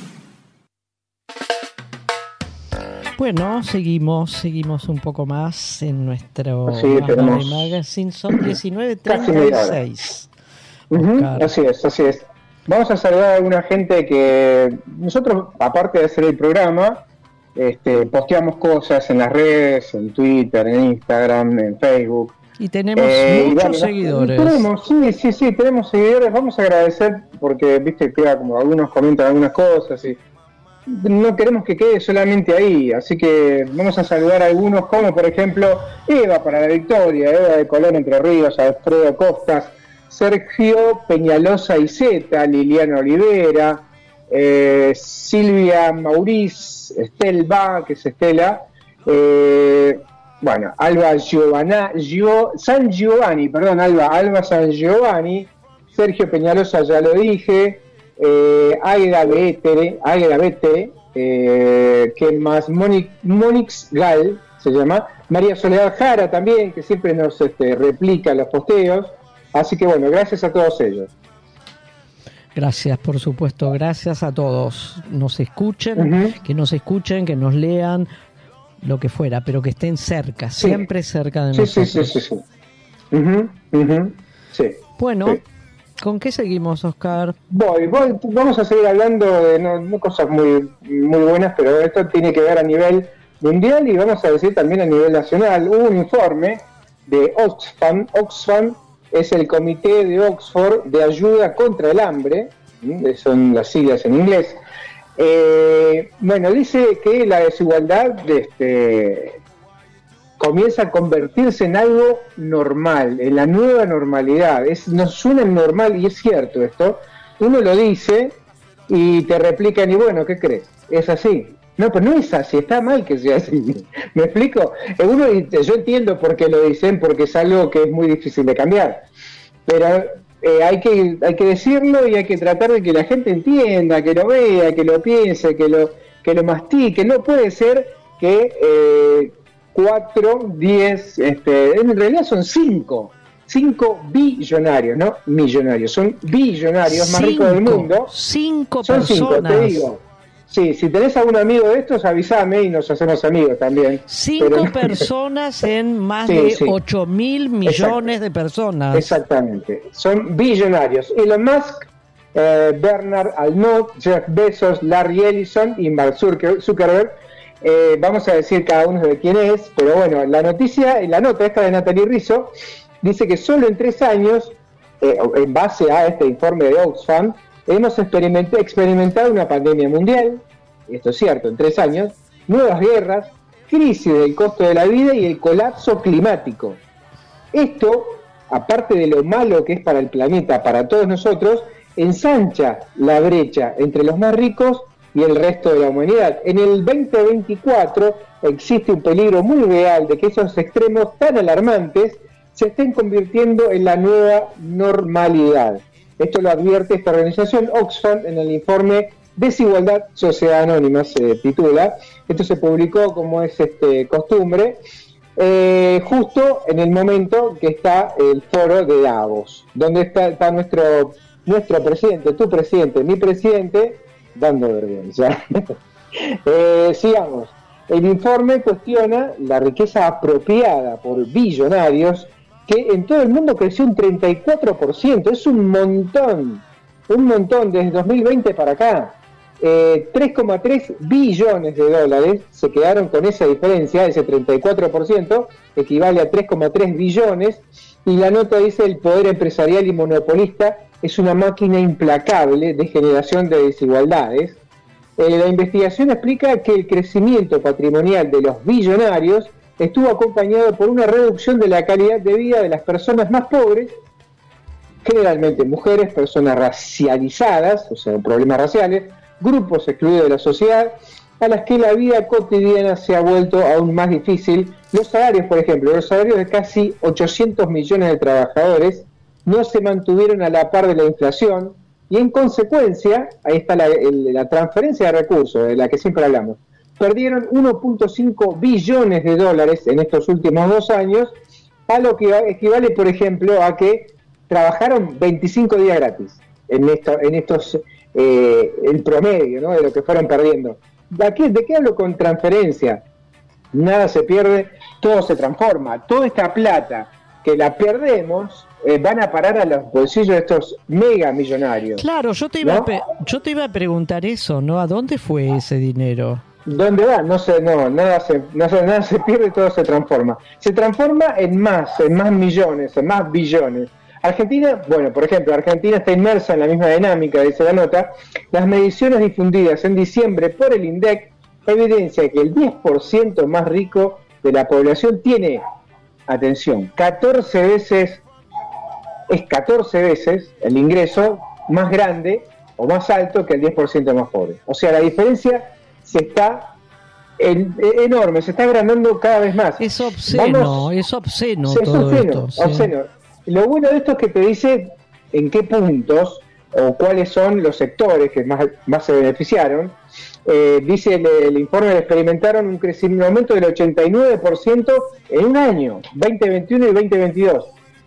Speaker 1: Bueno, seguimos, seguimos un poco más en nuestro
Speaker 2: sí, tenemos...
Speaker 1: magazine. Son diecinueve treinta y seis.
Speaker 2: Uh-huh, así es, así es. Vamos a saludar a alguna gente que nosotros, aparte de hacer el programa, este, posteamos cosas en las redes, en Twitter, en Instagram, en Facebook.
Speaker 1: Y tenemos
Speaker 2: eh,
Speaker 1: muchos
Speaker 2: y bueno,
Speaker 1: seguidores.
Speaker 2: Tenemos, sí, sí, sí, tenemos seguidores. Vamos a agradecer porque, viste, queda como algunos comentan algunas cosas y no queremos que quede solamente ahí. Así que vamos a saludar a algunos, como por ejemplo Eva para la Victoria, Eva de Colón Entre Ríos, Alfredo Costas, Sergio Peñalosa y Zeta, Liliana Olivera, eh, Silvia Mauriz, Estelba, que es Estela, eh, bueno, Alba Giovanna, Gio, San Giovanni, perdón, Alba, Alba San Giovanni, Sergio Peñalosa, ya lo dije, eh, Aida Betere, Aida Betere, eh, ¿qué más? Monic, Monix Gal, se llama, María Soledad Jara también, que siempre nos este, replica los posteos. Así que bueno, gracias a todos ellos.
Speaker 1: Gracias, por supuesto, gracias a todos. Nos escuchen, uh-huh. que nos escuchen, que nos lean, lo que fuera, pero que estén cerca, sí. siempre cerca de
Speaker 2: sí,
Speaker 1: nosotros.
Speaker 2: Sí, sí, sí, sí. Uh-huh, uh-huh. Sí.
Speaker 1: Bueno,
Speaker 2: sí.
Speaker 1: ¿con qué seguimos, Oscar?
Speaker 2: Voy, voy, vamos a seguir hablando de no, no cosas muy, muy buenas, pero esto tiene que ver a nivel mundial y vamos a decir también a nivel nacional. Hubo un informe de Oxfam, Oxfam es el Comité de Oxford de Ayuda contra el Hambre, ¿sí? Son las siglas en inglés. Eh, bueno, dice que la desigualdad este, comienza a convertirse en algo normal, en la nueva normalidad. Es, nos suena normal y es cierto esto. Uno lo dice y te replican y bueno, ¿qué crees? Es así. No, pero no es así, está mal que sea así. ¿Me explico? Uno, yo entiendo por qué lo dicen, porque es algo que es muy difícil de cambiar. Pero eh, hay que hay que decirlo y hay que tratar de que la gente entienda, que lo vea, que lo piense, que lo que lo mastique. No puede ser que eh, cuatro, diez, este, en realidad son cinco, cinco billonarios, no millonarios, son billonarios cinco, más ricos del mundo.
Speaker 1: Cinco
Speaker 2: son
Speaker 1: personas.
Speaker 2: Cinco, te digo. Sí, si tenés algún amigo de estos, avísame y nos hacemos amigos también.
Speaker 1: Cinco
Speaker 2: Pero...
Speaker 1: personas en más
Speaker 2: sí,
Speaker 1: de
Speaker 2: sí.
Speaker 1: ocho mil millones Exacto. de personas.
Speaker 2: Exactamente, son billonarios. Elon Musk, eh, Bernard Arnault, Jeff Bezos, Larry Ellison y Mark Zuckerberg. Eh, vamos a decir cada uno de quién es, pero bueno, la noticia, la nota esta de Natalie Rizzo, dice que solo en tres años, eh, en base a este informe de Oxfam, hemos experimentado una pandemia mundial, esto es cierto, en tres años, nuevas guerras, crisis del costo de la vida y el colapso climático. Esto, aparte de lo malo que es para el planeta, para todos nosotros, ensancha la brecha entre los más ricos y el resto de la humanidad. En el veinte veinticuatro existe un peligro muy real de que esos extremos tan alarmantes se estén convirtiendo en la nueva normalidad. Esto lo advierte esta organización Oxfam en el informe Desigualdad, Sociedad Anónima, se titula. Esto se publicó, como es este costumbre, eh, justo en el momento que está el foro de Davos, donde está, está nuestro, nuestro presidente, tu presidente, mi presidente, dando vergüenza. eh, sigamos. El informe cuestiona la riqueza apropiada por billonarios, que en todo el mundo creció un treinta y cuatro por ciento, es un montón, un montón desde dos mil veinte para acá. eh, tres coma tres billones de dólares, se quedaron con esa diferencia, ese treinta y cuatro por ciento, equivale a tres coma tres billones, y la nota dice: el poder empresarial y monopolista es una máquina implacable de generación de desigualdades. Eh, la investigación explica que el crecimiento patrimonial de los billonarios estuvo acompañado por una reducción de la calidad de vida de las personas más pobres, generalmente mujeres, personas racializadas, o sea, problemas raciales, grupos excluidos de la sociedad, a las que la vida cotidiana se ha vuelto aún más difícil. Los salarios, por ejemplo, los salarios de casi ochocientos millones de trabajadores no se mantuvieron a la par de la inflación, y en consecuencia, ahí está la, el, la transferencia de recursos, de la que siempre hablamos, perdieron uno punto cinco billones de dólares en estos últimos dos años, a lo que equivale, por ejemplo, a que trabajaron veinticinco días gratis en, esto, en estos, eh, el promedio, ¿no?, de lo que fueron perdiendo. ¿De qué, ¿De qué hablo con transferencia? Nada se pierde, todo se transforma. Toda esta plata que la perdemos eh, van a parar a los bolsillos de estos mega millonarios.
Speaker 1: Claro, yo te iba,
Speaker 2: ¿no?
Speaker 1: a, pe- yo te iba a preguntar eso, ¿no? ¿A dónde fue ese dinero?
Speaker 2: ¿Dónde va? No sé, no, nada se, no sé, nada se pierde, todo se transforma. Se transforma en más, en más millones, en más billones. Argentina, bueno, por ejemplo, Argentina está inmersa en la misma dinámica, dice la nota. Las mediciones difundidas en diciembre por el INDEC evidencia que el diez por ciento más rico de la población tiene, atención, catorce veces, es catorce veces el ingreso más grande o más alto que el diez por ciento más pobre. O sea, la diferencia se está en, enorme, se está agrandando cada vez más.
Speaker 1: Es obsceno,
Speaker 2: Vamos,
Speaker 1: es obsceno
Speaker 2: es
Speaker 1: todo
Speaker 2: obsceno,
Speaker 1: esto. ¿Sí?
Speaker 2: obsceno. Lo bueno de esto es que te dice en qué puntos o cuáles son los sectores que más, más se beneficiaron. Eh, dice el, el informe que experimentaron un crecimiento, un aumento del ochenta y nueve por ciento en un año, veinte veintiuno y veinte veintidós.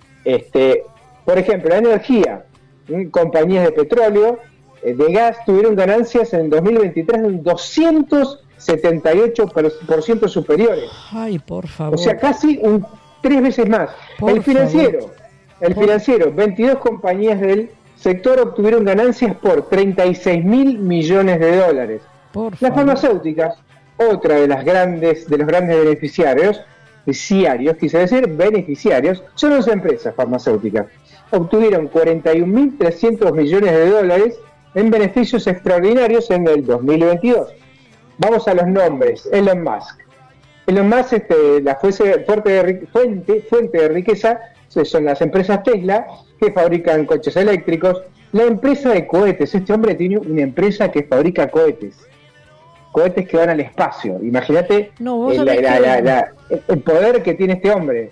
Speaker 2: Este, por ejemplo, la energía, ¿m? compañías de petróleo, eh, de gas, tuvieron ganancias en dos mil veintitrés de un doscientos setenta y ocho por ciento superiores.
Speaker 1: Ay, por favor.
Speaker 2: O sea, casi un tres veces más.
Speaker 1: Por
Speaker 2: el financiero,
Speaker 1: favor.
Speaker 2: el
Speaker 1: Por...
Speaker 2: financiero, veintidós compañías del sector obtuvieron ganancias por treinta y seis mil millones de dólares.
Speaker 1: Por
Speaker 2: Las
Speaker 1: favor.
Speaker 2: farmacéuticas, otra de las grandes, de los grandes beneficiarios, beneficiarios, quise decir, beneficiarios, son las empresas farmacéuticas. Obtuvieron cuarenta y un mil trescientos millones de dólares en beneficios extraordinarios en el dos mil veintidós. Vamos a los nombres. Elon Musk. Elon Musk, este, la fuese, fuerte de, fuente, fuente de riqueza son las empresas Tesla, que fabrican coches eléctricos, la empresa de cohetes. Este hombre tiene una empresa que fabrica cohetes. Cohetes que van al espacio. Imagínate
Speaker 1: no,
Speaker 2: el, la, la, la, la, el poder que tiene este hombre.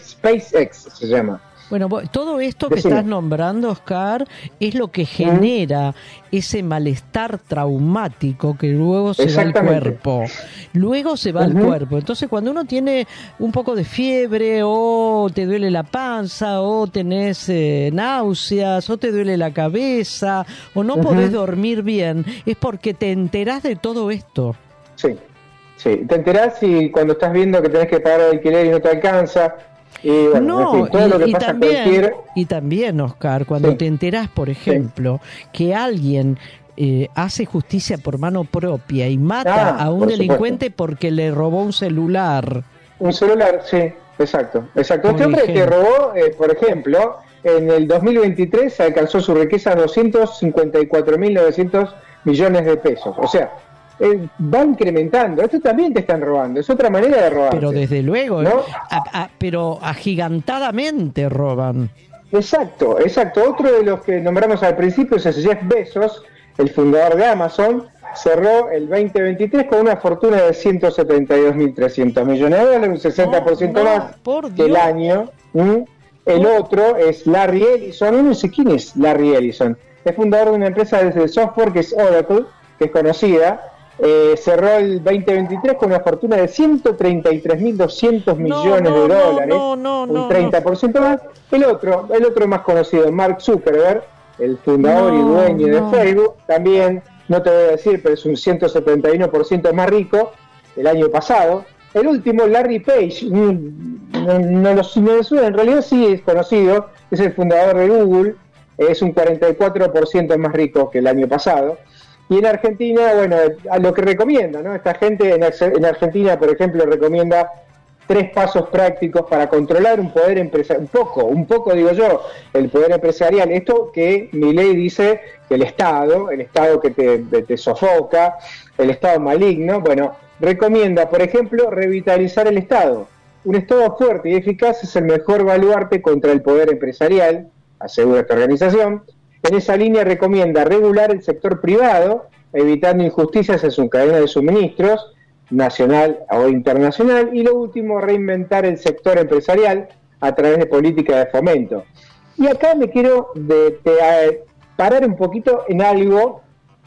Speaker 2: SpaceX se llama.
Speaker 1: Bueno, todo esto que
Speaker 2: Decime.
Speaker 1: estás nombrando, Oscar, es lo que genera ese malestar traumático que luego se va al cuerpo. Luego se va uh-huh. al cuerpo. Entonces, cuando uno tiene un poco de fiebre, o te duele la panza, o tenés eh, náuseas, o te duele la cabeza, o no uh-huh. podés dormir bien, es porque te enterás de todo esto.
Speaker 2: Sí, sí. Te enterás y cuando estás viendo que tenés que pagar el alquiler y no te alcanza. Y, bueno,
Speaker 1: no,
Speaker 2: en fin, todo
Speaker 1: y,
Speaker 2: lo que
Speaker 1: y,
Speaker 2: pasa
Speaker 1: también,
Speaker 2: cualquier...
Speaker 1: y también, Oscar, cuando sí. te enterás, por ejemplo, sí. que alguien eh, hace justicia por mano propia y mata
Speaker 2: ah,
Speaker 1: a un delincuente supuesto. porque le robó un celular.
Speaker 2: Un celular, sí, exacto. exacto.
Speaker 1: Por
Speaker 2: Este hombre
Speaker 1: ejemplo.
Speaker 2: que robó, eh, por ejemplo, en el dos mil veintitrés alcanzó su riqueza a doscientos cincuenta y cuatro mil novecientos millones de pesos. O sea, Eh, va incrementando. Esto también te están robando, es otra manera de robar.
Speaker 1: Pero desde luego,
Speaker 2: ¿no?
Speaker 1: a, a, pero agigantadamente roban.
Speaker 2: Exacto, exacto. Otro de los que nombramos al principio es Jeff Bezos, el fundador de Amazon. Cerró el veinte veintitrés con una fortuna de ciento setenta y dos mil trescientos millones de dólares, un sesenta por ciento
Speaker 1: oh, no,
Speaker 2: más
Speaker 1: por
Speaker 2: que el año. ¿Mm? El oh. otro es Larry Ellison. No sé quién es Larry Ellison. Es fundador de una empresa de software que es Oracle, que es conocida. Eh, cerró el veinte veintitrés con una fortuna de ciento treinta y tres mil doscientos millones
Speaker 1: no, no,
Speaker 2: de dólares,
Speaker 1: no, no, no,
Speaker 2: un treinta por ciento más. El otro, el otro más conocido, Mark Zuckerberg, el fundador
Speaker 1: no,
Speaker 2: y dueño
Speaker 1: no.
Speaker 2: de Facebook, también, no te voy a decir, pero es un ciento setenta y uno por ciento más rico el año pasado. El último, Larry Page, no, no lo suena, en realidad sí es conocido, es el fundador de Google, es un cuarenta y cuatro por ciento más rico que el año pasado. Y en Argentina, bueno, a lo que recomienda, ¿no? Esta gente en, en Argentina, por ejemplo, recomienda tres pasos prácticos para controlar un poder empresarial, un poco, un poco digo yo, el poder empresarial. Esto que Milei dice que el Estado, el Estado que te, te sofoca, el Estado maligno, bueno, recomienda, por ejemplo, revitalizar el Estado. Un Estado fuerte y eficaz es el mejor baluarte contra el poder empresarial, asegura esta organización. En esa línea recomienda regular el sector privado, evitando injusticias en su cadena de suministros, nacional o internacional. Y lo último, reinventar el sector empresarial a través de políticas de fomento. Y acá me quiero de, de, parar un poquito en algo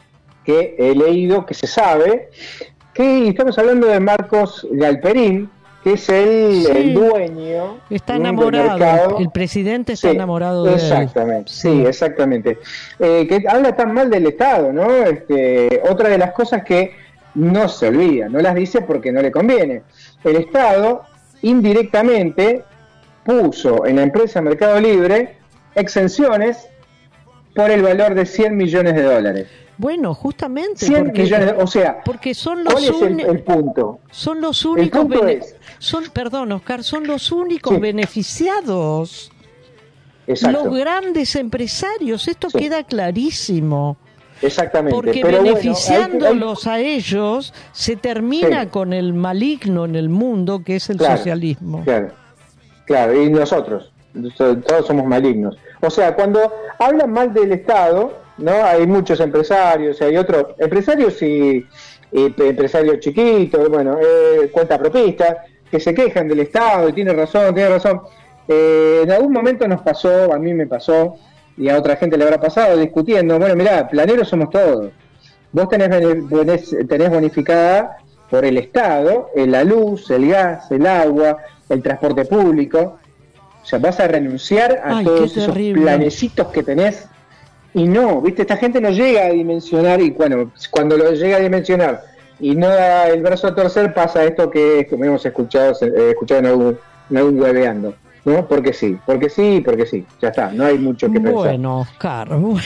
Speaker 2: que he leído, que se sabe, que estamos hablando de Marcos Galperín, que es el, sí, el dueño.
Speaker 1: Está enamorado, el presidente está sí, enamorado de
Speaker 2: exactamente,
Speaker 1: él.
Speaker 2: Sí, sí, exactamente. Eh, que habla tan mal del Estado, ¿no? Este, otra de las cosas que no se olvida, no las dice porque no le conviene. El Estado indirectamente puso en la empresa Mercado Libre exenciones por el valor de cien millones de dólares.
Speaker 1: Bueno, justamente
Speaker 2: cien
Speaker 1: porque,
Speaker 2: millones, o sea,
Speaker 1: porque son los
Speaker 2: ¿cuál es el, el punto?
Speaker 1: Son los únicos
Speaker 2: el punto
Speaker 1: bene-
Speaker 2: es,
Speaker 1: son, perdón, Oscar, son los únicos sí. beneficiados.
Speaker 2: Exacto.
Speaker 1: Los grandes empresarios, esto sí. queda clarísimo.
Speaker 2: Exactamente.
Speaker 1: Porque
Speaker 2: pero
Speaker 1: beneficiándolos
Speaker 2: bueno, hay, hay...
Speaker 1: a ellos se termina sí. con el maligno en el mundo que es el
Speaker 2: claro,
Speaker 1: socialismo.
Speaker 2: Claro, claro, y nosotros, todos somos malignos. O sea, cuando hablan mal del Estado, ¿no? Hay muchos empresarios, hay otros empresarios y, y empresarios chiquitos, bueno, eh, cuentapropistas, que se quejan del Estado y tiene razón, tiene razón. Eh, en algún momento nos pasó, a mí me pasó, y a otra gente le habrá pasado, discutiendo, bueno, mirá, planeros somos todos. Vos tenés, tenés bonificada por el Estado la luz, el gas, el agua, el transporte público. O sea, vas a renunciar a
Speaker 1: Ay,
Speaker 2: todos esos planecitos que tenés. Y no, viste, esta gente no llega a dimensionar, y bueno, cuando lo llega a dimensionar y no da el brazo a torcer, pasa esto que, como hemos escuchado, eh, escuchado en algún, en algún hueveando, ¿no? Porque sí, porque sí, porque sí, ya está, no hay mucho que pensar.
Speaker 1: Bueno, Oscar, bueno,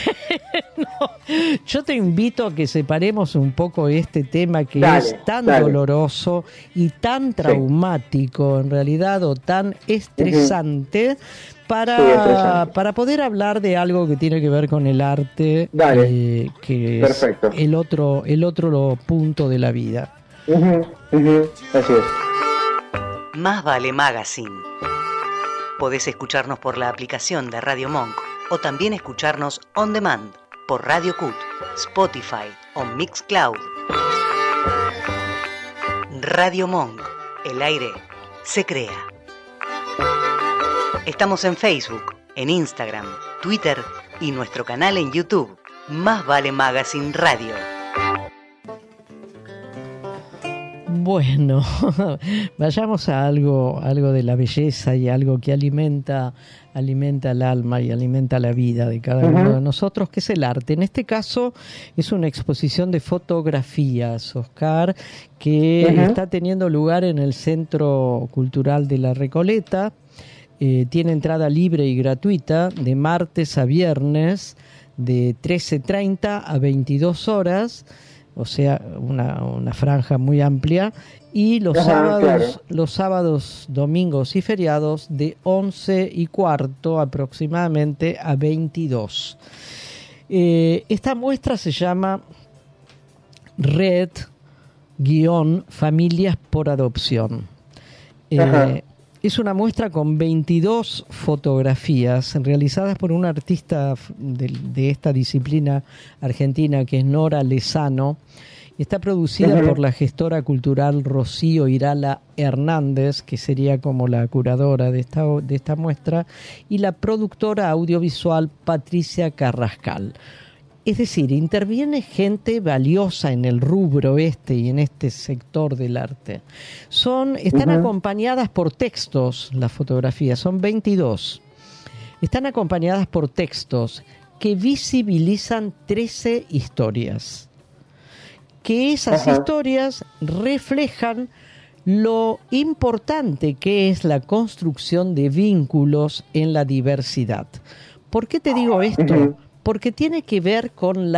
Speaker 1: yo te invito a que separemos un poco este tema que dale, es tan dale. doloroso y tan traumático sí. en realidad, o tan estresante, uh-huh. Para, sí, para poder hablar de algo que tiene que ver con el arte, eh, que Perfecto. es el otro, el otro punto de la vida.
Speaker 2: Uh-huh, uh-huh. Así es.
Speaker 6: Más vale Magazine. Podés escucharnos por la aplicación de Radio Monk o también escucharnos on demand por Radio Cut, Spotify o Mixcloud. Radio Monk. El aire se crea. Estamos en Facebook, en Instagram, Twitter y nuestro canal en YouTube, Más Vale Magazine Radio.
Speaker 1: Bueno, vayamos a algo, algo de la belleza y algo que alimenta, alimenta el alma y alimenta la vida de cada uh-huh. uno de nosotros, que es el arte. En este caso es una exposición de fotografías, Oscar, que uh-huh. está teniendo lugar en el Centro Cultural de La Recoleta. Eh, tiene entrada libre y gratuita de martes a viernes de trece treinta a veintidós horas, o sea, una, una franja muy amplia, y los Ajá, sábados, claro. los sábados, domingos y feriados de once y cuarto aproximadamente a veintidós. Eh, esta muestra se llama Red guión Familias por Adopción. Eh, Es una muestra con veintidós fotografías realizadas por una artista de, de esta disciplina argentina que es Nora Lezano. Está producida uh-huh. por la gestora cultural Rocío Irala Hernández, que sería como la curadora de esta, de esta muestra, y la productora audiovisual Patricia Carrascal. Es decir, interviene gente valiosa en el rubro este y en este sector del arte. Son, están uh-huh. acompañadas por textos, las fotografías, son veintidós. Están acompañadas por textos que visibilizan trece historias. Que esas uh-huh. historias reflejan lo importante que es la construcción de vínculos en la diversidad. ¿Por qué te digo esto? Uh-huh. Porque tiene que ver con las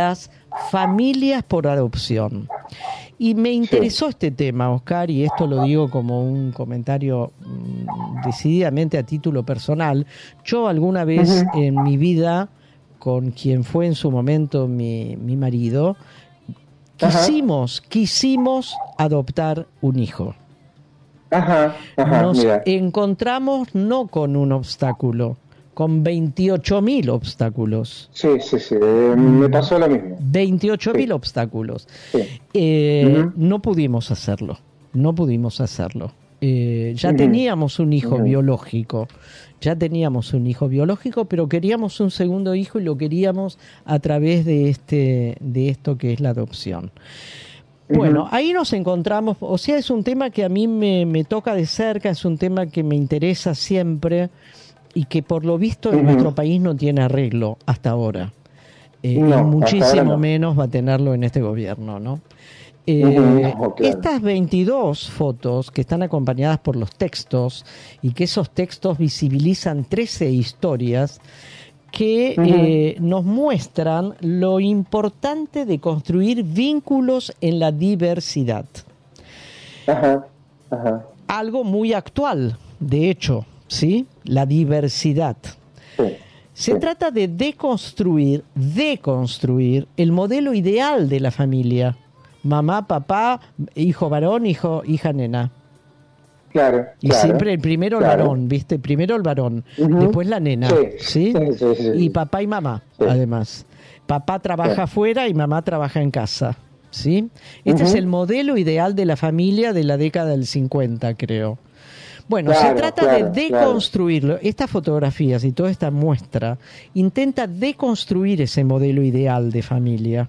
Speaker 1: familias por adopción. Y me interesó
Speaker 2: sí.
Speaker 1: este tema, Oscar, y esto lo digo como un comentario mmm, decididamente a título personal. Yo alguna vez uh-huh. en mi vida, con quien fue en su momento mi, mi marido, quisimos, uh-huh. quisimos adoptar un hijo.
Speaker 2: Ajá, ajá,
Speaker 1: Nos
Speaker 2: mira.
Speaker 1: encontramos no con un obstáculo, con veintiocho mil obstáculos.
Speaker 2: Sí, sí, sí, eh, me pasó lo mismo.
Speaker 1: veintiocho mil
Speaker 2: sí.
Speaker 1: obstáculos.
Speaker 2: Sí.
Speaker 1: Eh,
Speaker 2: uh-huh.
Speaker 1: No pudimos hacerlo, no pudimos hacerlo. Eh, ya uh-huh. teníamos un hijo uh-huh. biológico, ya teníamos un hijo biológico, pero queríamos un segundo hijo y lo queríamos a través de este, de esto que es la adopción. Bueno, ahí nos encontramos, o sea, es un tema que a mí me, me toca de cerca, es un tema que me interesa siempre y que por lo visto en uh-huh. nuestro país no tiene arreglo hasta ahora. Eh,
Speaker 2: no,
Speaker 1: y muchísimo
Speaker 2: no.
Speaker 1: menos va a tenerlo en este gobierno, ¿no? Eh,
Speaker 2: uh-huh. oh, claro.
Speaker 1: Estas veintidós fotos que están acompañadas por los textos y que esos textos visibilizan trece historias que uh-huh. eh, nos muestran lo importante de construir vínculos en la diversidad.
Speaker 2: Ajá, ajá.
Speaker 1: Algo muy actual, de hecho, ¿sí? La diversidad.
Speaker 2: Sí,
Speaker 1: Se
Speaker 2: sí.
Speaker 1: trata de deconstruir, deconstruir el modelo ideal de la familia. Mamá, papá, hijo varón, hijo, hija nena.
Speaker 2: Claro,
Speaker 1: y
Speaker 2: claro,
Speaker 1: siempre el primero el
Speaker 2: claro.
Speaker 1: varón, ¿viste? Primero el varón,
Speaker 2: uh-huh.
Speaker 1: después la nena,
Speaker 2: sí,
Speaker 1: ¿sí?
Speaker 2: sí, sí, sí.
Speaker 1: Y papá y mamá,
Speaker 2: sí.
Speaker 1: además. Papá trabaja
Speaker 2: sí.
Speaker 1: afuera y mamá trabaja en casa, ¿sí? Este
Speaker 2: uh-huh.
Speaker 1: es el modelo ideal de la familia de la década del cincuenta, creo. Bueno,
Speaker 2: claro,
Speaker 1: se trata
Speaker 2: claro,
Speaker 1: de deconstruirlo. Claro. Estas fotografías y toda esta muestra intenta deconstruir ese modelo ideal de familia,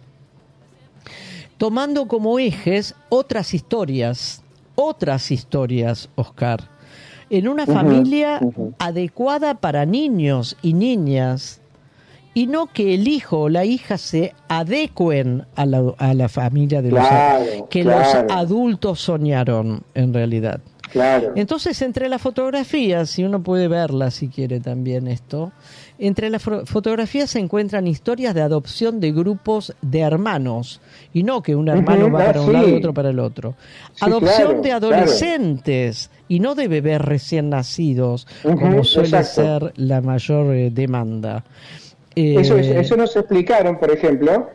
Speaker 1: tomando como ejes otras historias, otras historias, Oscar, en una uh-huh, familia uh-huh. adecuada para niños y niñas, y no que el hijo o la hija se adecuen a la, a la familia de
Speaker 2: claro,
Speaker 1: los que
Speaker 2: claro.
Speaker 1: los adultos soñaron en realidad.
Speaker 2: Claro.
Speaker 1: Entonces, entre las fotografías, si uno puede verlas si quiere también esto, entre las fotografías se encuentran historias de adopción de grupos de hermanos, y no que un hermano uh-huh, va para un
Speaker 2: sí.
Speaker 1: lado y otro para el otro.
Speaker 2: Sí,
Speaker 1: adopción
Speaker 2: claro,
Speaker 1: de adolescentes, claro. y no de bebés recién nacidos, uh-huh, como suele exacto. ser la mayor eh, demanda.
Speaker 2: Eh, eso, es, eso nos explicaron, por ejemplo,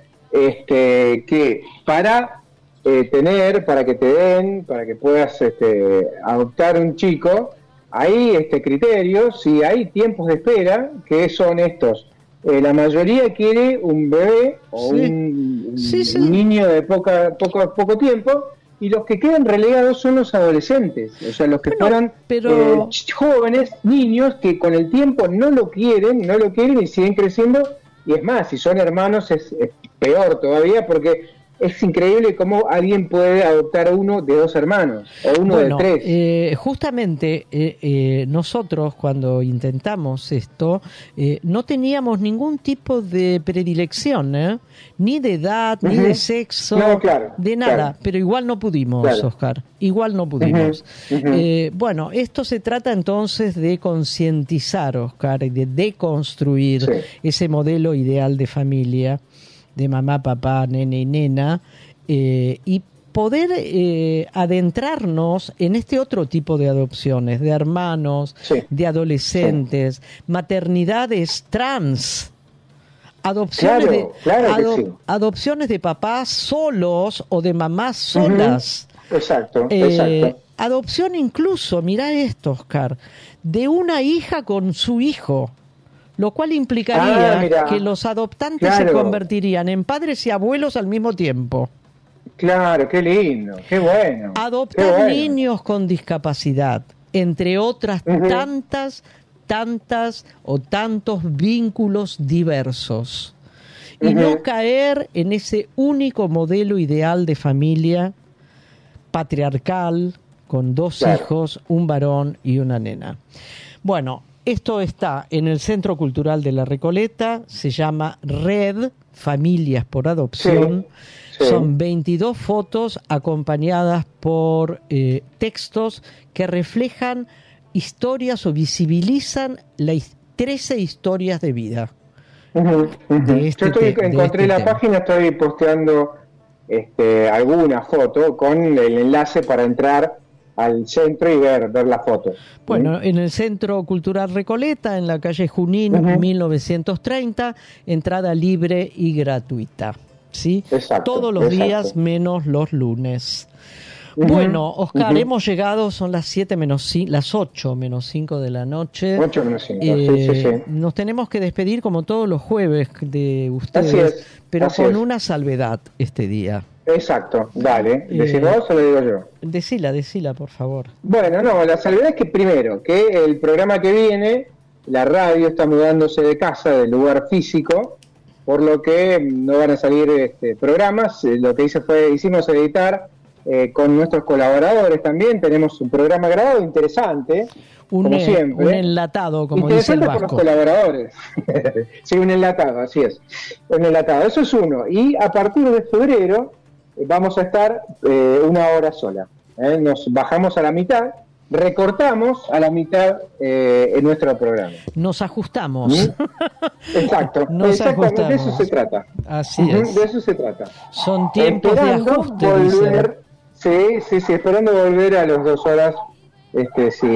Speaker 2: este, que para... Eh, tener, para que te den, para que puedas este, adoptar un chico, hay este criterios y hay tiempos de espera que son estos. Eh, la mayoría quiere un bebé o sí. un,
Speaker 1: sí, sí.
Speaker 2: un niño de poca, poco, poco tiempo, y los que quedan relegados son los adolescentes, o sea, los que bueno, fueron
Speaker 1: pero...
Speaker 2: eh, jóvenes, niños que con el tiempo no lo quieren, no lo quieren y siguen creciendo, y es más, si son hermanos es, es peor todavía porque... Es increíble cómo alguien puede adoptar a uno de dos hermanos o uno
Speaker 1: bueno,
Speaker 2: de tres.
Speaker 1: Eh, justamente eh, eh, nosotros cuando intentamos esto eh, no teníamos ningún tipo de predilección, ¿eh? Ni de edad, uh-huh. ni de sexo,
Speaker 2: no, claro,
Speaker 1: de nada,
Speaker 2: claro.
Speaker 1: pero igual no pudimos,
Speaker 2: claro.
Speaker 1: Oscar, igual no pudimos. Uh-huh. Uh-huh. Eh, bueno, esto se trata entonces de concientizar, Oscar, y de deconstruir sí. ese modelo ideal de familia, de mamá, papá, nene y nena, eh, y poder eh, adentrarnos en este otro tipo de adopciones, de hermanos, sí. de adolescentes, sí. maternidades trans, adopciones,
Speaker 2: claro,
Speaker 1: de,
Speaker 2: claro
Speaker 1: ado-
Speaker 2: sí.
Speaker 1: adopciones de papás solos o de mamás solas.
Speaker 2: Uh-huh. Exacto,
Speaker 1: eh,
Speaker 2: exacto.
Speaker 1: Adopción incluso, mirá esto, Oscar, de una hija con su hijo. Lo cual implicaría ah, que los adoptantes claro. se convertirían en padres y abuelos al mismo tiempo.
Speaker 2: Claro, qué lindo, qué bueno.
Speaker 1: Adoptar
Speaker 2: qué bueno.
Speaker 1: niños con discapacidad, entre otras uh-huh. tantas, tantas o tantos vínculos diversos. Y uh-huh. no caer en ese único modelo ideal de familia patriarcal, con dos claro. hijos, un varón y una nena. Bueno, esto está en el Centro Cultural de La Recoleta, se llama Red Familias por Adopción. Sí, sí. Son veintidós fotos acompañadas por eh, textos que reflejan historias o visibilizan las trece historias de vida.
Speaker 2: Uh-huh, uh-huh.
Speaker 1: de este
Speaker 2: Yo estoy,
Speaker 1: te,
Speaker 2: encontré
Speaker 1: este
Speaker 2: la
Speaker 1: tema.
Speaker 2: página, estoy posteando este, alguna foto con el enlace para entrar al centro y ver, ver la foto.
Speaker 1: Bueno, en el Centro Cultural Recoleta, en la calle Junín,
Speaker 2: uh-huh.
Speaker 1: mil novecientos treinta, entrada libre y gratuita. ¿Sí?
Speaker 2: Exacto,
Speaker 1: Todos los
Speaker 2: exacto.
Speaker 1: días menos los lunes.
Speaker 2: Uh-huh,
Speaker 1: bueno, Oscar,
Speaker 2: uh-huh.
Speaker 1: hemos llegado, son las siete menos cinco, las ocho menos cinco de la noche.
Speaker 2: ocho menos cinco,
Speaker 1: Eh,
Speaker 2: sí, sí, sí.
Speaker 1: Nos tenemos que despedir como todos los jueves de ustedes,
Speaker 2: Así es,
Speaker 1: pero
Speaker 2: así
Speaker 1: con
Speaker 2: es.
Speaker 1: una salvedad este día.
Speaker 2: Exacto, dale. ¿Decís
Speaker 1: Eh,
Speaker 2: vos o lo digo yo?
Speaker 1: Decila, decila, por favor.
Speaker 2: Bueno, no, la salvedad es que primero, que el programa que viene, la radio está mudándose de casa, del lugar físico, por lo que no van a salir este, programas. Eh, Lo que hice fue, hicimos editar eh, con nuestros colaboradores también. Tenemos un programa grabado interesante,
Speaker 1: Un,
Speaker 2: como
Speaker 1: eh,
Speaker 2: siempre.
Speaker 1: un enlatado, como dice el
Speaker 2: Interesante por los
Speaker 1: vasco.
Speaker 2: colaboradores. Sí, un enlatado, así es. Un enlatado, eso es uno. Y a partir de febrero eh, vamos a estar eh, una hora sola. ¿eh? Nos bajamos a la mitad, recortamos a la mitad eh, en nuestro programa.
Speaker 1: Nos ajustamos.
Speaker 2: ¿Mm? Exacto,
Speaker 1: Nos
Speaker 2: exactamente, de eso
Speaker 1: ajustamos.
Speaker 2: se trata.
Speaker 1: Así
Speaker 2: Ujú,
Speaker 1: es.
Speaker 2: De eso se trata.
Speaker 1: Son tiempos de
Speaker 2: Esperando
Speaker 1: ajuste,
Speaker 2: volver,
Speaker 1: dice.
Speaker 2: sí, sí, sí, esperando volver a las dos horas, este, si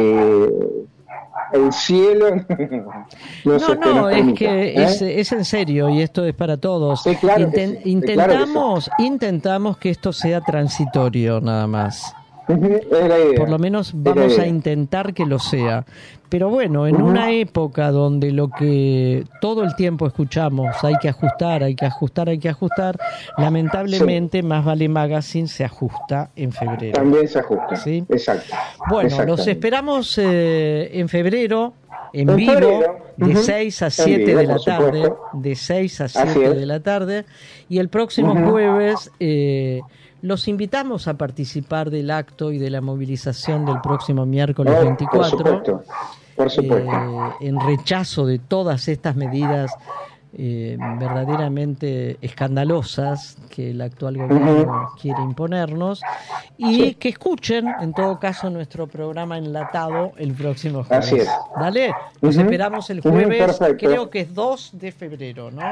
Speaker 2: el cielo
Speaker 1: No,
Speaker 2: nos, este,
Speaker 1: no,
Speaker 2: nos
Speaker 1: es
Speaker 2: permita,
Speaker 1: que
Speaker 2: ¿eh?
Speaker 1: es, es en serio y esto es para todos.
Speaker 2: Sí, claro que
Speaker 1: Inten-
Speaker 2: sí, sí, claro que sí.
Speaker 1: intentamos, intentamos que esto sea transitorio nada más.
Speaker 2: Ujú, es la idea.
Speaker 1: Por lo menos
Speaker 2: Es la
Speaker 1: vamos a
Speaker 2: idea.
Speaker 1: intentar que lo sea. Pero bueno, en
Speaker 2: Ujú.
Speaker 1: una época donde lo que todo el tiempo escuchamos, hay que ajustar, hay que ajustar, hay que ajustar, lamentablemente Más Vale Magazine se ajusta en febrero.
Speaker 2: También se ajusta.
Speaker 1: ¿Sí?
Speaker 2: Exacto.
Speaker 1: Bueno, los
Speaker 2: Exactamente.
Speaker 1: esperamos eh, en febrero, en,
Speaker 2: En
Speaker 1: vivo,
Speaker 2: febrero.
Speaker 1: de
Speaker 2: Ujú.
Speaker 1: seis a
Speaker 2: En
Speaker 1: siete
Speaker 2: vivo,
Speaker 1: de la
Speaker 2: por
Speaker 1: tarde,
Speaker 2: supuesto.
Speaker 1: de seis a
Speaker 2: Así
Speaker 1: siete
Speaker 2: es.
Speaker 1: de la tarde, y el próximo
Speaker 2: Ujú.
Speaker 1: jueves eh, los invitamos a participar del acto y de la movilización del próximo miércoles
Speaker 2: No, Por
Speaker 1: veinticuatro,
Speaker 2: supuesto. Por supuesto.
Speaker 1: eh, en rechazo de todas estas medidas eh, verdaderamente escandalosas que el actual gobierno
Speaker 2: Ujú.
Speaker 1: quiere imponernos, y
Speaker 2: Sí.
Speaker 1: que escuchen en todo caso nuestro programa enlatado el próximo jueves.
Speaker 2: Así es.
Speaker 1: Dale, los
Speaker 2: Ujú.
Speaker 1: esperamos el
Speaker 2: Ujú,
Speaker 1: jueves,
Speaker 2: perfecto.
Speaker 1: creo que es dos de febrero, ¿no?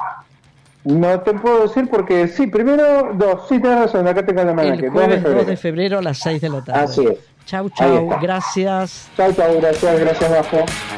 Speaker 2: No te puedo decir porque sí, primero dos, sí tienes razón, acá tengo la mano.
Speaker 1: El jueves dos de febrero a las seis de la tarde.
Speaker 2: Así es.
Speaker 1: Chau,
Speaker 2: Ahí
Speaker 1: chau,
Speaker 2: está.
Speaker 1: gracias.
Speaker 2: Chao, chao, gracias, gracias, Bajo.